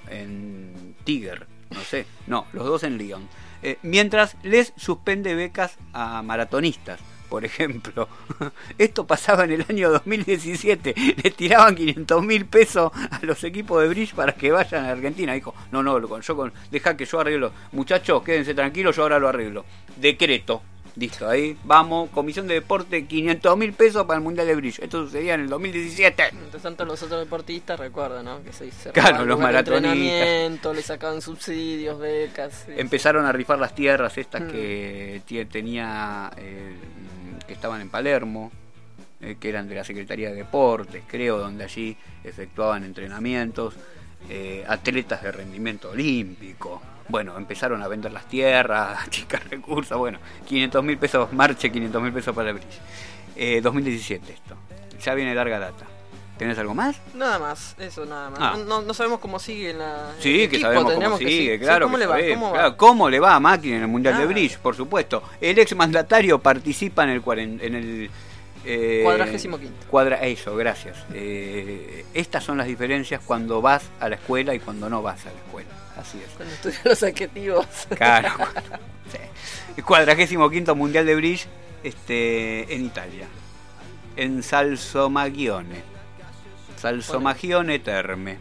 en Tiger, no sé, no, los dos en Lyon. Eh, mientras les suspende becas a maratonistas, por ejemplo. Esto pasaba en el año dos mil diecisiete. Les tiraban quinientos mil pesos a los equipos de bridge para que vayan a Argentina. Dijo, no, no, yo con, deja que yo arreglo. Muchachos, quédense tranquilos, yo ahora lo arreglo. Decreto. Listo, ahí vamos, Comisión de Deporte, quinientos mil pesos para el Mundial de Bridge. Esto sucedía en el dos mil diecisiete. Mientras tanto los otros deportistas, recuerdan, ¿no? Que se claro, los maratonistas. Entrenamiento, le sacaban subsidios, becas. Sí. Empezaron a rifar las tierras estas mm. que t- tenía, eh, que estaban en Palermo, eh, que eran de la Secretaría de Deportes, creo, donde allí efectuaban entrenamientos, eh, atletas de rendimiento olímpico. Bueno, empezaron a vender las tierras, chicas recursos, bueno, quinientos mil pesos, marche quinientos mil pesos para el bridge. Eh, dos mil diecisiete esto, ya viene larga data. ¿Tenés algo más? Nada más, eso nada más. Ah. No, no sabemos cómo sigue en la... Sí, el que equipo, sabemos cómo sigue, sí. claro. Sí, ¿cómo, que le va? sabemos, ¿Cómo claro. va? ¿Cómo le va a Macri en el Mundial ah. de Bridge? Por supuesto. El ex mandatario participa en el... Cuaren, en el eh, cuadragésimo quinto. Cuadra, eso, gracias. Eh, estas son las diferencias cuando vas a la escuela y cuando no vas a la escuela. Así es. Cuando estudian los adjetivos. Claro. Sí. El cuadragésimo quinto Mundial de Bridge este, en Italia. En Salsomaggione. Salsomaggione Terme.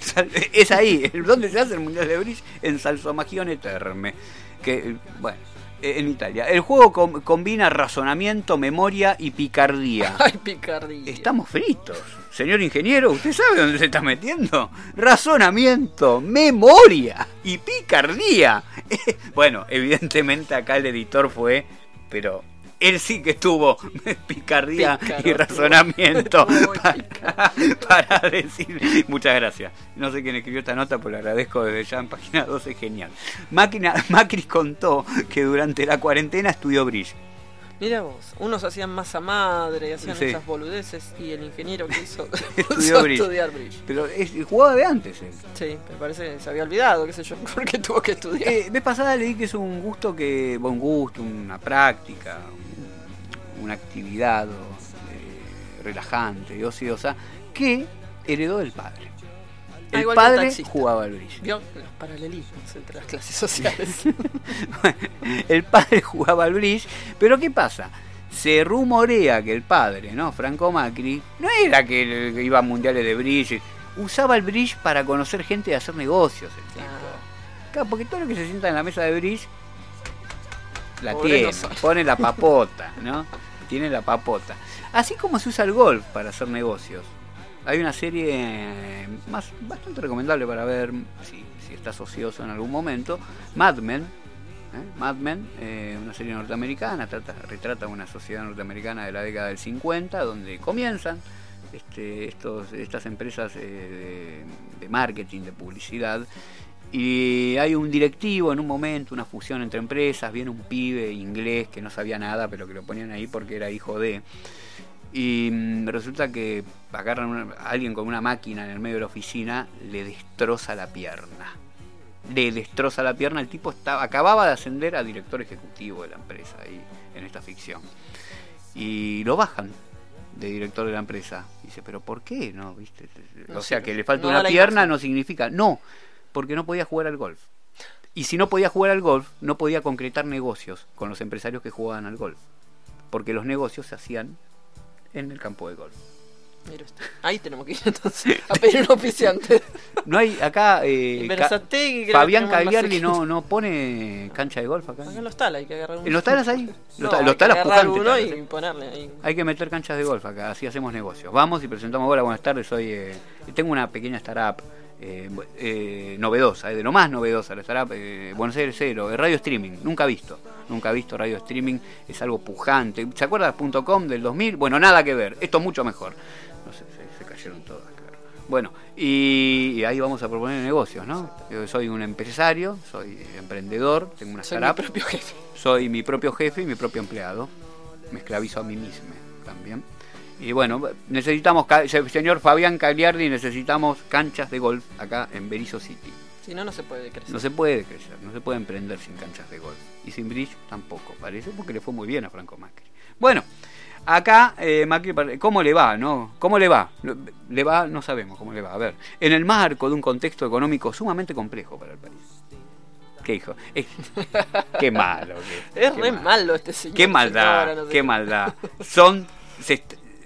Es ahí. ¿Dónde se hace el Mundial de Bridge? En Salsomaggione Terme. Que, bueno, en Italia. El juego com- combina razonamiento, memoria y picardía. Ay, picardía. Estamos fritos. Señor ingeniero, ¿usted sabe dónde se está metiendo? Razonamiento, memoria y picardía. Bueno, evidentemente acá el editor fue, pero él sí que tuvo picardía Pícaro, y razonamiento para, para decir. Muchas gracias. No sé quién escribió esta nota, pero le agradezco desde ya en página doce, genial. Macri, Macri contó que durante la cuarentena estudió bridge. Mira vos, unos hacían masa madre, hacían sí. esas boludeces, y el ingeniero que hizo estudió bridge. estudiar bridge. Pero es, jugaba de antes él. Sí, me parece que se había olvidado, qué sé yo, porque tuvo que estudiar. Eh, vez pasada leí que es un gusto que, un gusto, una práctica, una actividad eh, relajante y ociosa que heredó del padre. El ah, padre jugaba al bridge. ¿Vio? Los paralelismos entre las clases sociales. El padre jugaba al bridge, pero ¿qué pasa? Se rumorea que el padre, ¿no? Franco Macri, no era que iba a mundiales de bridge, usaba el bridge para conocer gente y hacer negocios. El tipo. Ah. Claro, porque todo lo que se sienta en la mesa de bridge la Pobre tiene, nosotros. Pone la papota, ¿no? Tiene la papota. Así como se usa el golf para hacer negocios. Hay una serie más bastante recomendable para ver si, si estás ocioso en algún momento, Mad Men, ¿eh? Mad Men, eh, una serie norteamericana, trata, retrata una sociedad norteamericana de la década del cincuenta, donde comienzan este, estos, estas empresas eh, de, de marketing, de publicidad, y hay un directivo en un momento, una fusión entre empresas, viene un pibe inglés que no sabía nada, pero que lo ponían ahí porque era hijo de... Y resulta que agarran una, a alguien con una máquina en el medio de la oficina, le destroza la pierna. Le destroza la pierna, el tipo estaba, acababa de ascender a director ejecutivo de la empresa ahí, en esta ficción. Y lo bajan de director de la empresa. Y dice, ¿pero por qué? No, ¿viste? O sea, que le falta no una pierna imagen. No significa... No, porque no podía jugar al golf. Y si no podía jugar al golf, no podía concretar negocios con los empresarios que jugaban al golf. Porque los negocios se hacían en el campo de golf. Mira usted. Ahí tenemos que ir entonces a pedir un oficiante. No hay acá eh, ca- Fabián Cagliardi no, no pone cancha de golf acá. Acá en los talas hay que agarrar uno. ¿En los talas ahí? No, los, hay los talas agarrar uno pujantes, y ponerle ahí. Hay que meter canchas de golf acá, así hacemos negocios. Vamos y presentamos. Hola, buenas tardes, soy eh, tengo una pequeña startup eh, eh, novedosa, eh, de lo más novedosa la startup, eh, Buenos Aires Cero, eh, radio streaming, nunca visto. Nunca he visto radio streaming, es algo pujante. ¿Se acuerdan de .com del dos mil? Bueno, nada que ver, esto es mucho mejor. No sé, se, se cayeron todas, claro. Bueno, y, y ahí vamos a proponer negocios, ¿no? Yo soy un empresario, soy emprendedor, tengo una soy startup. Mi propio jefe. Soy mi propio jefe y mi propio empleado. Me esclavizo a mí mismo también. Y bueno, necesitamos, señor Fabián Cagliardi, necesitamos canchas de golf acá en Berizo City. Si no, no se puede crecer. No se puede crecer, no se puede emprender sin canchas de golf. Y sin bridge tampoco, parece, porque le fue muy bien a Franco Macri. Bueno, acá eh, Macri, ¿cómo le va? no? ¿Cómo le va? Le va, no sabemos cómo le va. A ver, en el marco de un contexto económico sumamente complejo para el país. ¿Qué hijo? Eh, qué malo. Qué, es qué re malo. malo este señor. Qué maldad, señora, no sé qué maldad. Son... Se,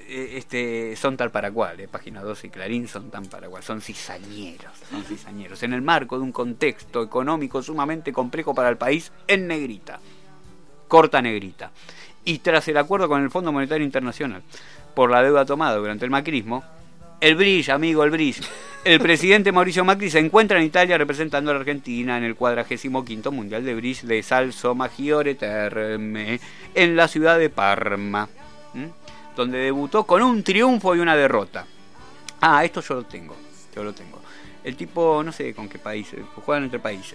Este, son tal para cual, eh, Página doce y Clarín son tan para cual, son cizañeros, son cizañeros, en el marco de un contexto económico sumamente complejo para el país, en negrita, corta negrita, y tras el acuerdo con el Fondo Monetario Internacional por la deuda tomada durante el macrismo, el bridge, amigo, el bridge, el presidente Mauricio Macri se encuentra en Italia representando a la Argentina en el cuadragésimo quinto Mundial de Bridge de Salso Maggiore Terme, en la ciudad de Parma. ¿Mm? Donde debutó con un triunfo y una derrota. Ah, esto yo lo tengo, yo lo tengo. El tipo, no sé con qué países, juegan entre países.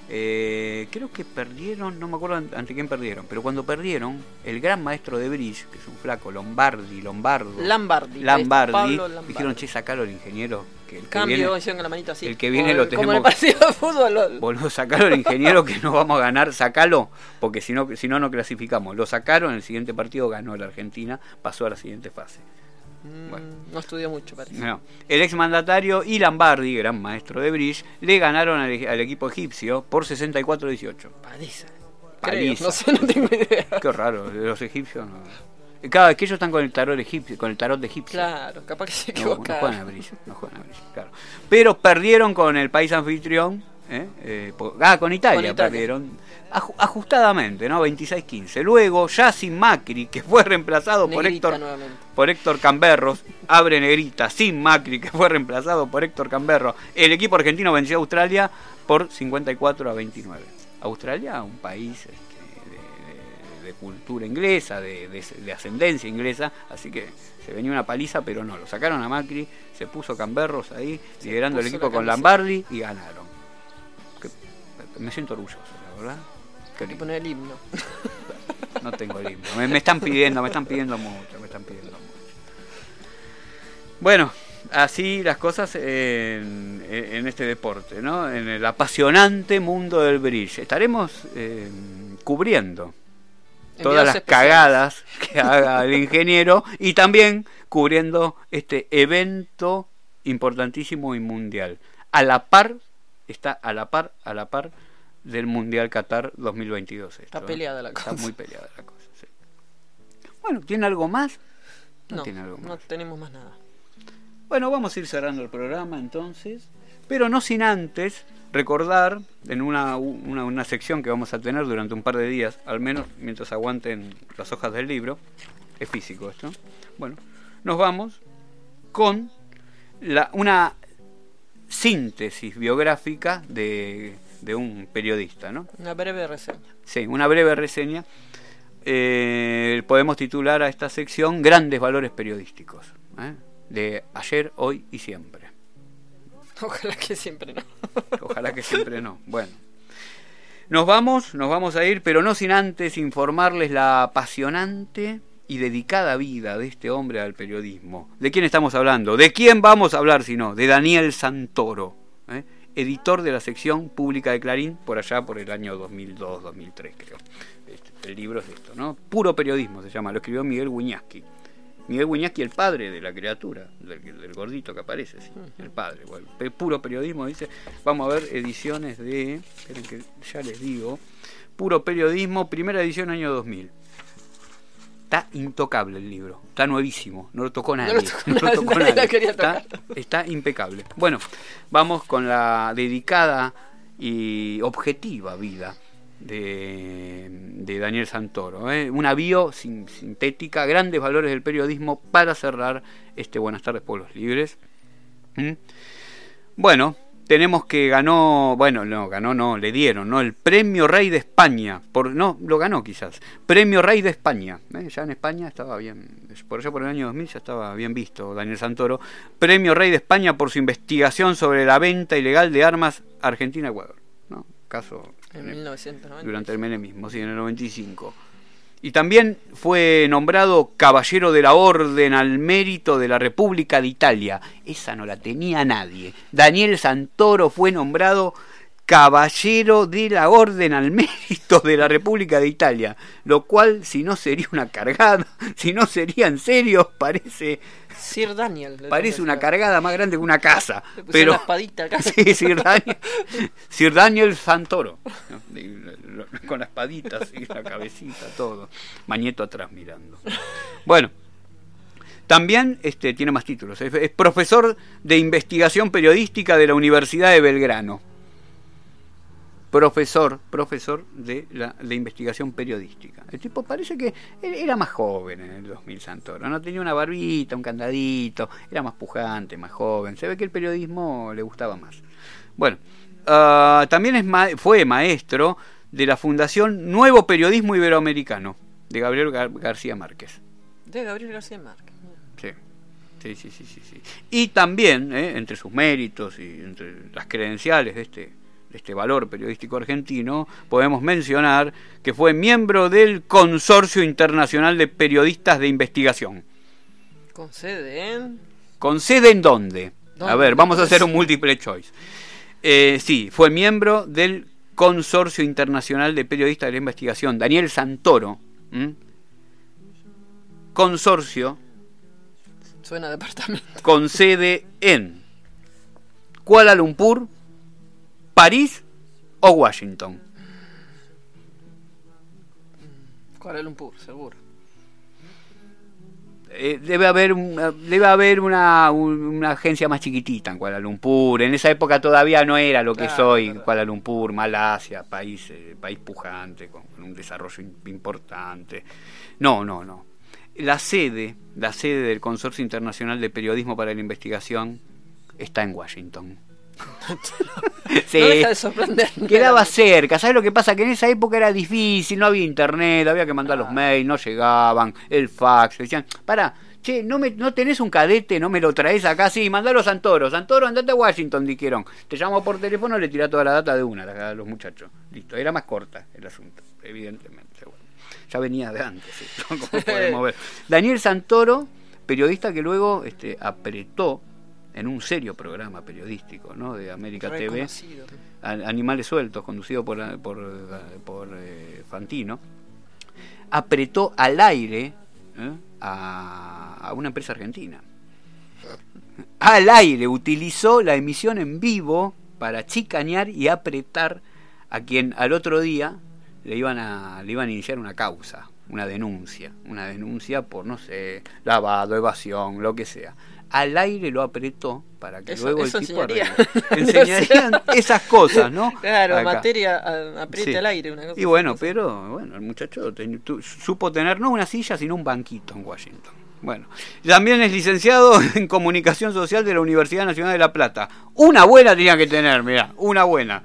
Eh, creo que perdieron, no me acuerdo ante quién perdieron, pero cuando perdieron, el gran maestro de bridge, que es un flaco, Lombardi, Lombardo, Lambardi, Lambardi, Lambardi. Dijeron, che, sacalo al ingeniero. Que el que Cambio, viene, hicieron con la manita así. el que viene como, lo tenemos. Como en el partido de fútbol. Lo... Boludo, sacalo al ingeniero que no vamos a ganar, sacalo, porque si no, si no, no clasificamos. Lo sacaron, en el siguiente partido ganó la Argentina, pasó a la siguiente fase. Mm, bueno. No estudió mucho, parece. No. El exmandatario y Lambardi, gran maestro de bridge, le ganaron al, al equipo egipcio por sesenta y cuatro a dieciocho. Paliza. Paliza. Creo, no sé, no tengo idea. Qué raro, los egipcios no. Cada vez que ellos están con el tarot egipcio, con el tarot de egipcio. Claro, capaz que se No, no equivocaron. juegan a bridge, no juegan a bridge, claro. Pero perdieron con el país anfitrión, ¿eh? Eh, por, ah, con Italia, Con Italia. perdieron aj, ajustadamente, ¿no? veintiséis quince. Luego, ya sin Macri, que fue reemplazado por Negrita Héctor nuevamente. por Héctor Camberros, abre negrita, sin Macri, que fue reemplazado por Héctor Camberros. El equipo argentino venció a Australia por cincuenta y cuatro a veintinueve. Australia, un país este, de, de, de cultura inglesa, de, de, de ascendencia inglesa, así que se venía una paliza, pero no, lo sacaron a Macri, se puso Camberros ahí, Se liderando el puso equipo la con camiseta. Lambardi y ganaron. Que, me siento orgulloso, la verdad. Qué Hay que lindo. poner el himno. No tengo el himno. Me, me están pidiendo, me están pidiendo mucho, me están pidiendo mucho. Bueno, así las cosas en, en este deporte, ¿no? En el apasionante mundo del bridge. Estaremos eh, cubriendo todas Enviados las especiales. cagadas que haga el ingeniero y también cubriendo este evento importantísimo y mundial. A la par, está a la par, a la par del Mundial Qatar dos mil veintidós. Esto, Está ¿eh? peleada la cosa. Está muy peleada la cosa, sí. Bueno, ¿tiene algo más? No, tiene algo más. no tenemos más nada. Bueno, vamos a ir cerrando el programa entonces, pero no sin antes recordar en una, una, una sección que vamos a tener durante un par de días, al menos mientras aguanten las hojas del libro. Es físico esto. Bueno, nos vamos con la, una síntesis biográfica de, de un periodista, ¿no? Una breve reseña. Sí, una breve reseña. Eh, podemos titular a esta sección Grandes Valores Periodísticos, ¿eh? De ayer, hoy y siempre. Ojalá que siempre no. Ojalá que siempre no. Bueno, nos vamos, nos vamos a ir, pero no sin antes informarles la apasionante y dedicada vida de este hombre al periodismo. ¿De quién estamos hablando? ¿De quién vamos a hablar si no? De Daniel Santoro, ¿eh? Editor de la sección pública de Clarín por allá por el año dos mil dos, dos mil tres, creo. Este, el libro es esto, ¿no? Puro periodismo se llama, lo escribió Miguel Wiñaski. Miguel Wiñaski, el padre de la criatura, del, del gordito que aparece, sí, el padre. Bueno, puro periodismo, dice. Vamos a ver ediciones de, esperen que ya les digo, Puro Periodismo, primera edición año dos mil. Está intocable el libro, está nuevísimo, no lo tocó nadie. No lo tocó no lo nadie, tocó nadie nadie. la quería Está, tocar. está impecable. Bueno, vamos con la dedicada y objetiva vida de, de Daniel Santoro, ¿eh? Una bio sin, sintética, grandes valores del periodismo para cerrar este Buenas tardes Pueblos Libres. ¿Mm? Bueno, tenemos que ganó, bueno, no, ganó no, le dieron, ¿no? El Premio Rey de España, por no, lo ganó quizás, Premio Rey de España, ¿eh? Ya en España estaba bien, por allá por el año dos mil ya estaba bien visto Daniel Santoro, Premio Rey de España por su investigación sobre la venta ilegal de armas Argentina-Ecuador, ¿no? Caso En mil novecientos noventa. durante el menemismo, sí, en el noventa y cinco. Y también fue nombrado Caballero de la Orden al Mérito de la República de Italia. Esa no la tenía nadie. Daniel Santoro fue nombrado Caballero de la Orden al Mérito de la República de Italia. Lo cual, si no sería una cargada, si no sería en serio, parece... Sir Daniel. Parece una cargada más grande que una casa. Le pusieron Pero la espadita acá. Sí, Sir Daniel, Sir Daniel Santoro. Con la espadita, así, la cabecita, todo. Mañeto atrás mirando. Bueno, también este, tiene más títulos. Es, es profesor de investigación periodística de la Universidad de Belgrano. Profesor, profesor de la de investigación periodística. El tipo parece que era más joven en el dos mil Santoro, no tenía una barbita, un candadito, era más pujante, más joven. Se ve que el periodismo le gustaba más. Bueno, uh, también es ma fue maestro de la Fundación Nuevo Periodismo Iberoamericano, de Gabriel Gar García Márquez. De Gabriel García Márquez. Sí. Sí, sí, sí, sí, sí. Y también, eh, entre sus méritos y entre las credenciales de este este valor periodístico argentino, podemos mencionar que fue miembro del Consorcio Internacional de Periodistas de Investigación. ¿Con sede en...? ¿Con sede en dónde? ¿Dónde? A ver, vamos a hacer un múltiple choice. Eh, sí, fue miembro del Consorcio Internacional de Periodistas de Investigación, Daniel Santoro. ¿Mm? Consorcio. Suena a departamento. Con sede en Kuala Lumpur, París o Washington. Kuala Lumpur, seguro. Eh, debe haber una, debe haber una, una agencia más chiquitita en Kuala Lumpur. En esa época todavía no era lo que Claro, es hoy. claro. Kuala Lumpur, Malasia, país, eh, país pujante, con, con un desarrollo importante. No, no, no. La sede, la sede del Consorcio Internacional de Periodismo para la Investigación está en Washington. Sí, No deja de sorprender. quedaba cerca. ¿Sabes lo que pasa? Que en esa época era difícil, no había internet, había que mandar Ah. los mails, no llegaban, el fax, decían, pará, che, ¿no, me, ¿no tenés un cadete? ¿No me lo traes acá? Sí, mandalo a Santoro. Santoro, andate a Washington, dijeron. Te llamo por teléfono, le tirá toda la data de una a los muchachos. Listo, era más corta el asunto, evidentemente. Bueno, ya venía de antes, ¿sí? Como podemos ver. Daniel Santoro, periodista que luego este, apretó en un serio programa periodístico, ¿no?, de América T V, Reconocido. Animales Sueltos, conducido por, por, por eh, Fantino, apretó al aire ¿eh? a, a una empresa argentina. Al aire, utilizó la emisión en vivo para chicanear y apretar a quien al otro día le iban a, le iban a iniciar una causa, una denuncia, una denuncia por, no sé, lavado, evasión, lo que sea. Al aire lo apretó para que Eso- luego eso el tipo enseñaría. arregle. Enseñarían esas cosas, ¿no? Claro, Acá. materia a- apriete Sí. al aire. Una cosa Y bueno, así. pero bueno, el muchacho ten- tu- supo tener no una silla, sino un banquito en Washington. Bueno, también es licenciado en Comunicación Social de la Universidad Nacional de La Plata. Una buena tenía que tener, mirá, una buena.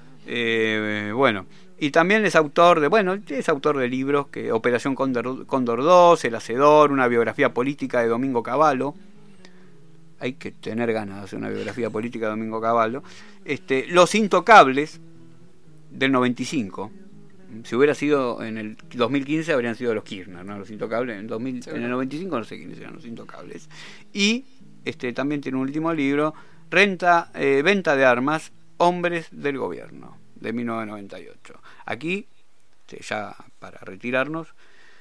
Eh, bueno, y también es autor de, bueno, es autor de libros que Operación Cóndor, Cóndor dos, El Hacedor, una biografía política de Domingo Cavallo. Hay que tener ganas de hacer una biografía política de Domingo Cavallo. Este, Los Intocables, del noventa y cinco. Si hubiera sido en el dos mil quince habrían sido los Kirchner, ¿no? Los Intocables. En, dos mil, en el noventa y cinco no sé quiénes eran los Intocables. Y este, también tiene un último libro, Renta, eh, Venta de Armas, Hombres del Gobierno, de mil novecientos noventa y ocho. Aquí, ya para retirarnos,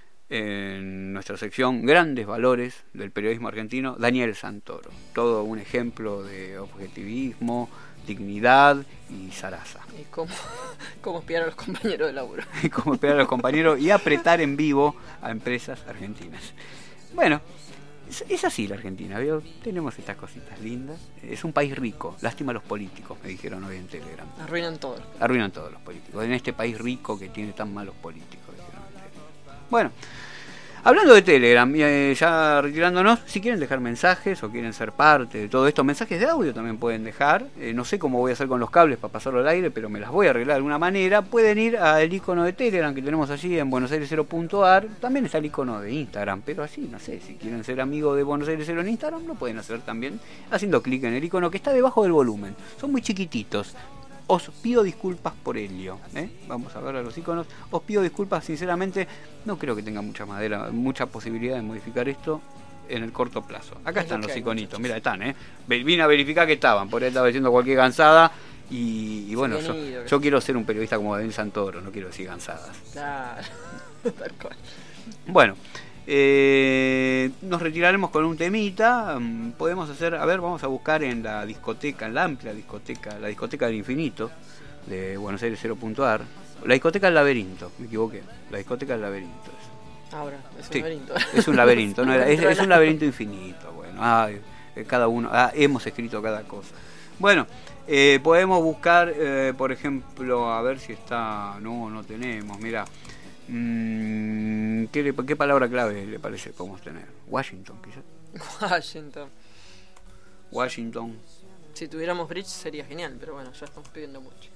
en nuestra sección Grandes Valores del Periodismo Argentino, Daniel Santoro. Todo un ejemplo de objetivismo, dignidad y zaraza. Y cómo, cómo espiar a los compañeros de laburo. Como esperar a los compañeros y apretar en vivo a empresas argentinas. Bueno, es, es así la Argentina, ¿vio? Tenemos estas cositas lindas. Es un país rico. Lástima a los políticos, me dijeron hoy en Telegram. Arruinan todo. Arruinan todos los políticos. En este país rico que tiene tan malos políticos, dijeron en Telegram. Bueno, hablando de Telegram, eh, ya retirándonos, si quieren dejar mensajes o quieren ser parte de todo esto, mensajes de audio también pueden dejar. Eh, no sé cómo voy a hacer con los cables para pasarlo al aire, pero me las voy a arreglar de alguna manera. Pueden ir al icono de Telegram que tenemos allí en buenos aires cero punto a r. También está el icono de Instagram, pero así, no sé, si quieren ser amigos de Buenos Aires Cero en Instagram, lo pueden hacer también haciendo clic en el icono que está debajo del volumen. Son muy chiquititos. Os pido disculpas por ello. ¿eh? Vamos a ver a los iconos. Os pido disculpas, sinceramente, no creo que tenga mucha madera, mucha posibilidad de modificar esto en el corto plazo. Acá están los iconitos, mira, están, ¿eh? Vine a verificar que estaban, por ahí estaba diciendo cualquier gansada. Y, y bueno, yo, yo quiero ser un periodista como Daniel Santoro, no quiero decir gansadas. Claro, tal cual. Bueno, eh, nos retiraremos con un temita. Podemos hacer, a ver, vamos a buscar en la discoteca, en la amplia discoteca, la discoteca del infinito de Buenos Aires cero punto a r. La discoteca del laberinto, me equivoqué. La discoteca del laberinto. Ahora, es un sí, laberinto. Es un laberinto, no, es, es un laberinto infinito. Bueno, ay, cada uno, ah, hemos escrito cada cosa. Bueno, eh, podemos buscar, eh, por ejemplo, a ver si está. No, no tenemos, mira. Mm, ¿qué, ¿Qué palabra clave le parece que podemos tener? Washington, quizás. Washington. Washington. Si tuviéramos bridge sería genial, pero bueno, ya estamos pidiendo mucho.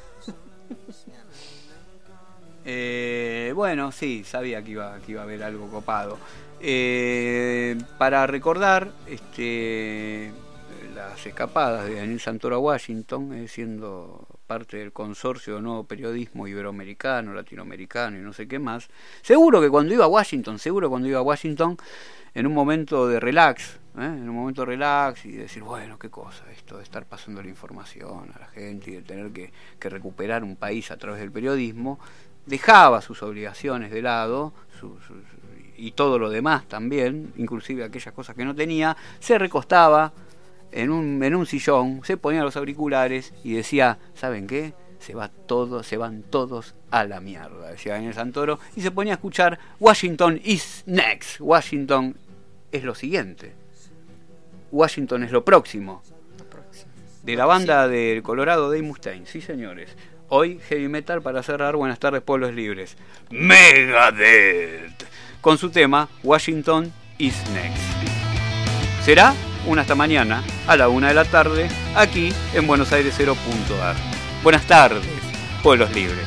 Eh, bueno, sí, sabía que iba, que iba a haber algo copado. Eh, para recordar este, las escapadas de Daniel Santoro a Washington, eh, siendo parte del consorcio de nuevo periodismo iberoamericano, latinoamericano y no sé qué más, seguro que cuando iba a Washington, seguro que cuando iba a Washington, en un momento de relax, ¿eh? en un momento de relax y decir, bueno, qué cosa esto de estar pasando la información a la gente y de tener que, que recuperar un país a través del periodismo, dejaba sus obligaciones de lado su, su, y todo lo demás también, inclusive aquellas cosas que no tenía, se recostaba en un, en un sillón, se ponía los auriculares y decía, ¿saben qué? Se va todo, se van todos a la mierda, decía Daniel Santoro, y se ponía a escuchar Washington is next, Washington es lo siguiente, Washington es lo próximo, de la banda del Colorado Dave Mustaine, sí señores. Hoy heavy metal para cerrar. Buenas tardes, pueblos libres. Megadeth, con su tema Washington is next. Será una hasta mañana a la una de la tarde aquí en Buenos Aires cero punto a r. Buenas tardes, pueblos libres.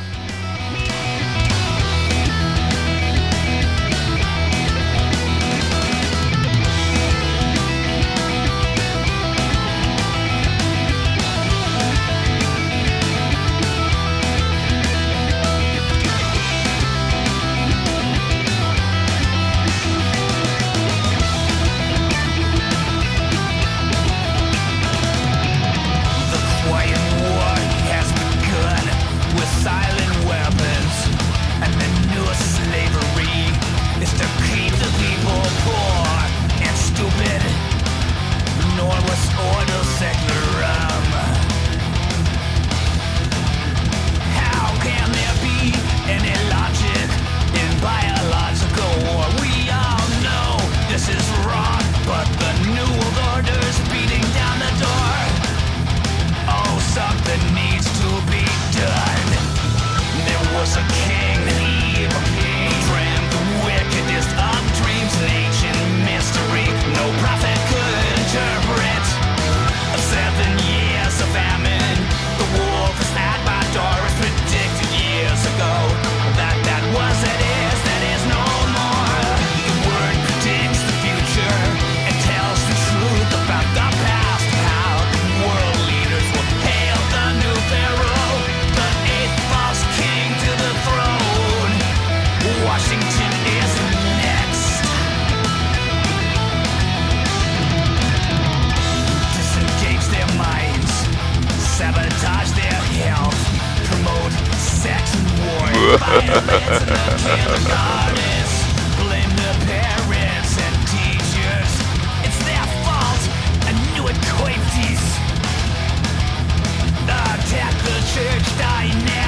Church dynamic.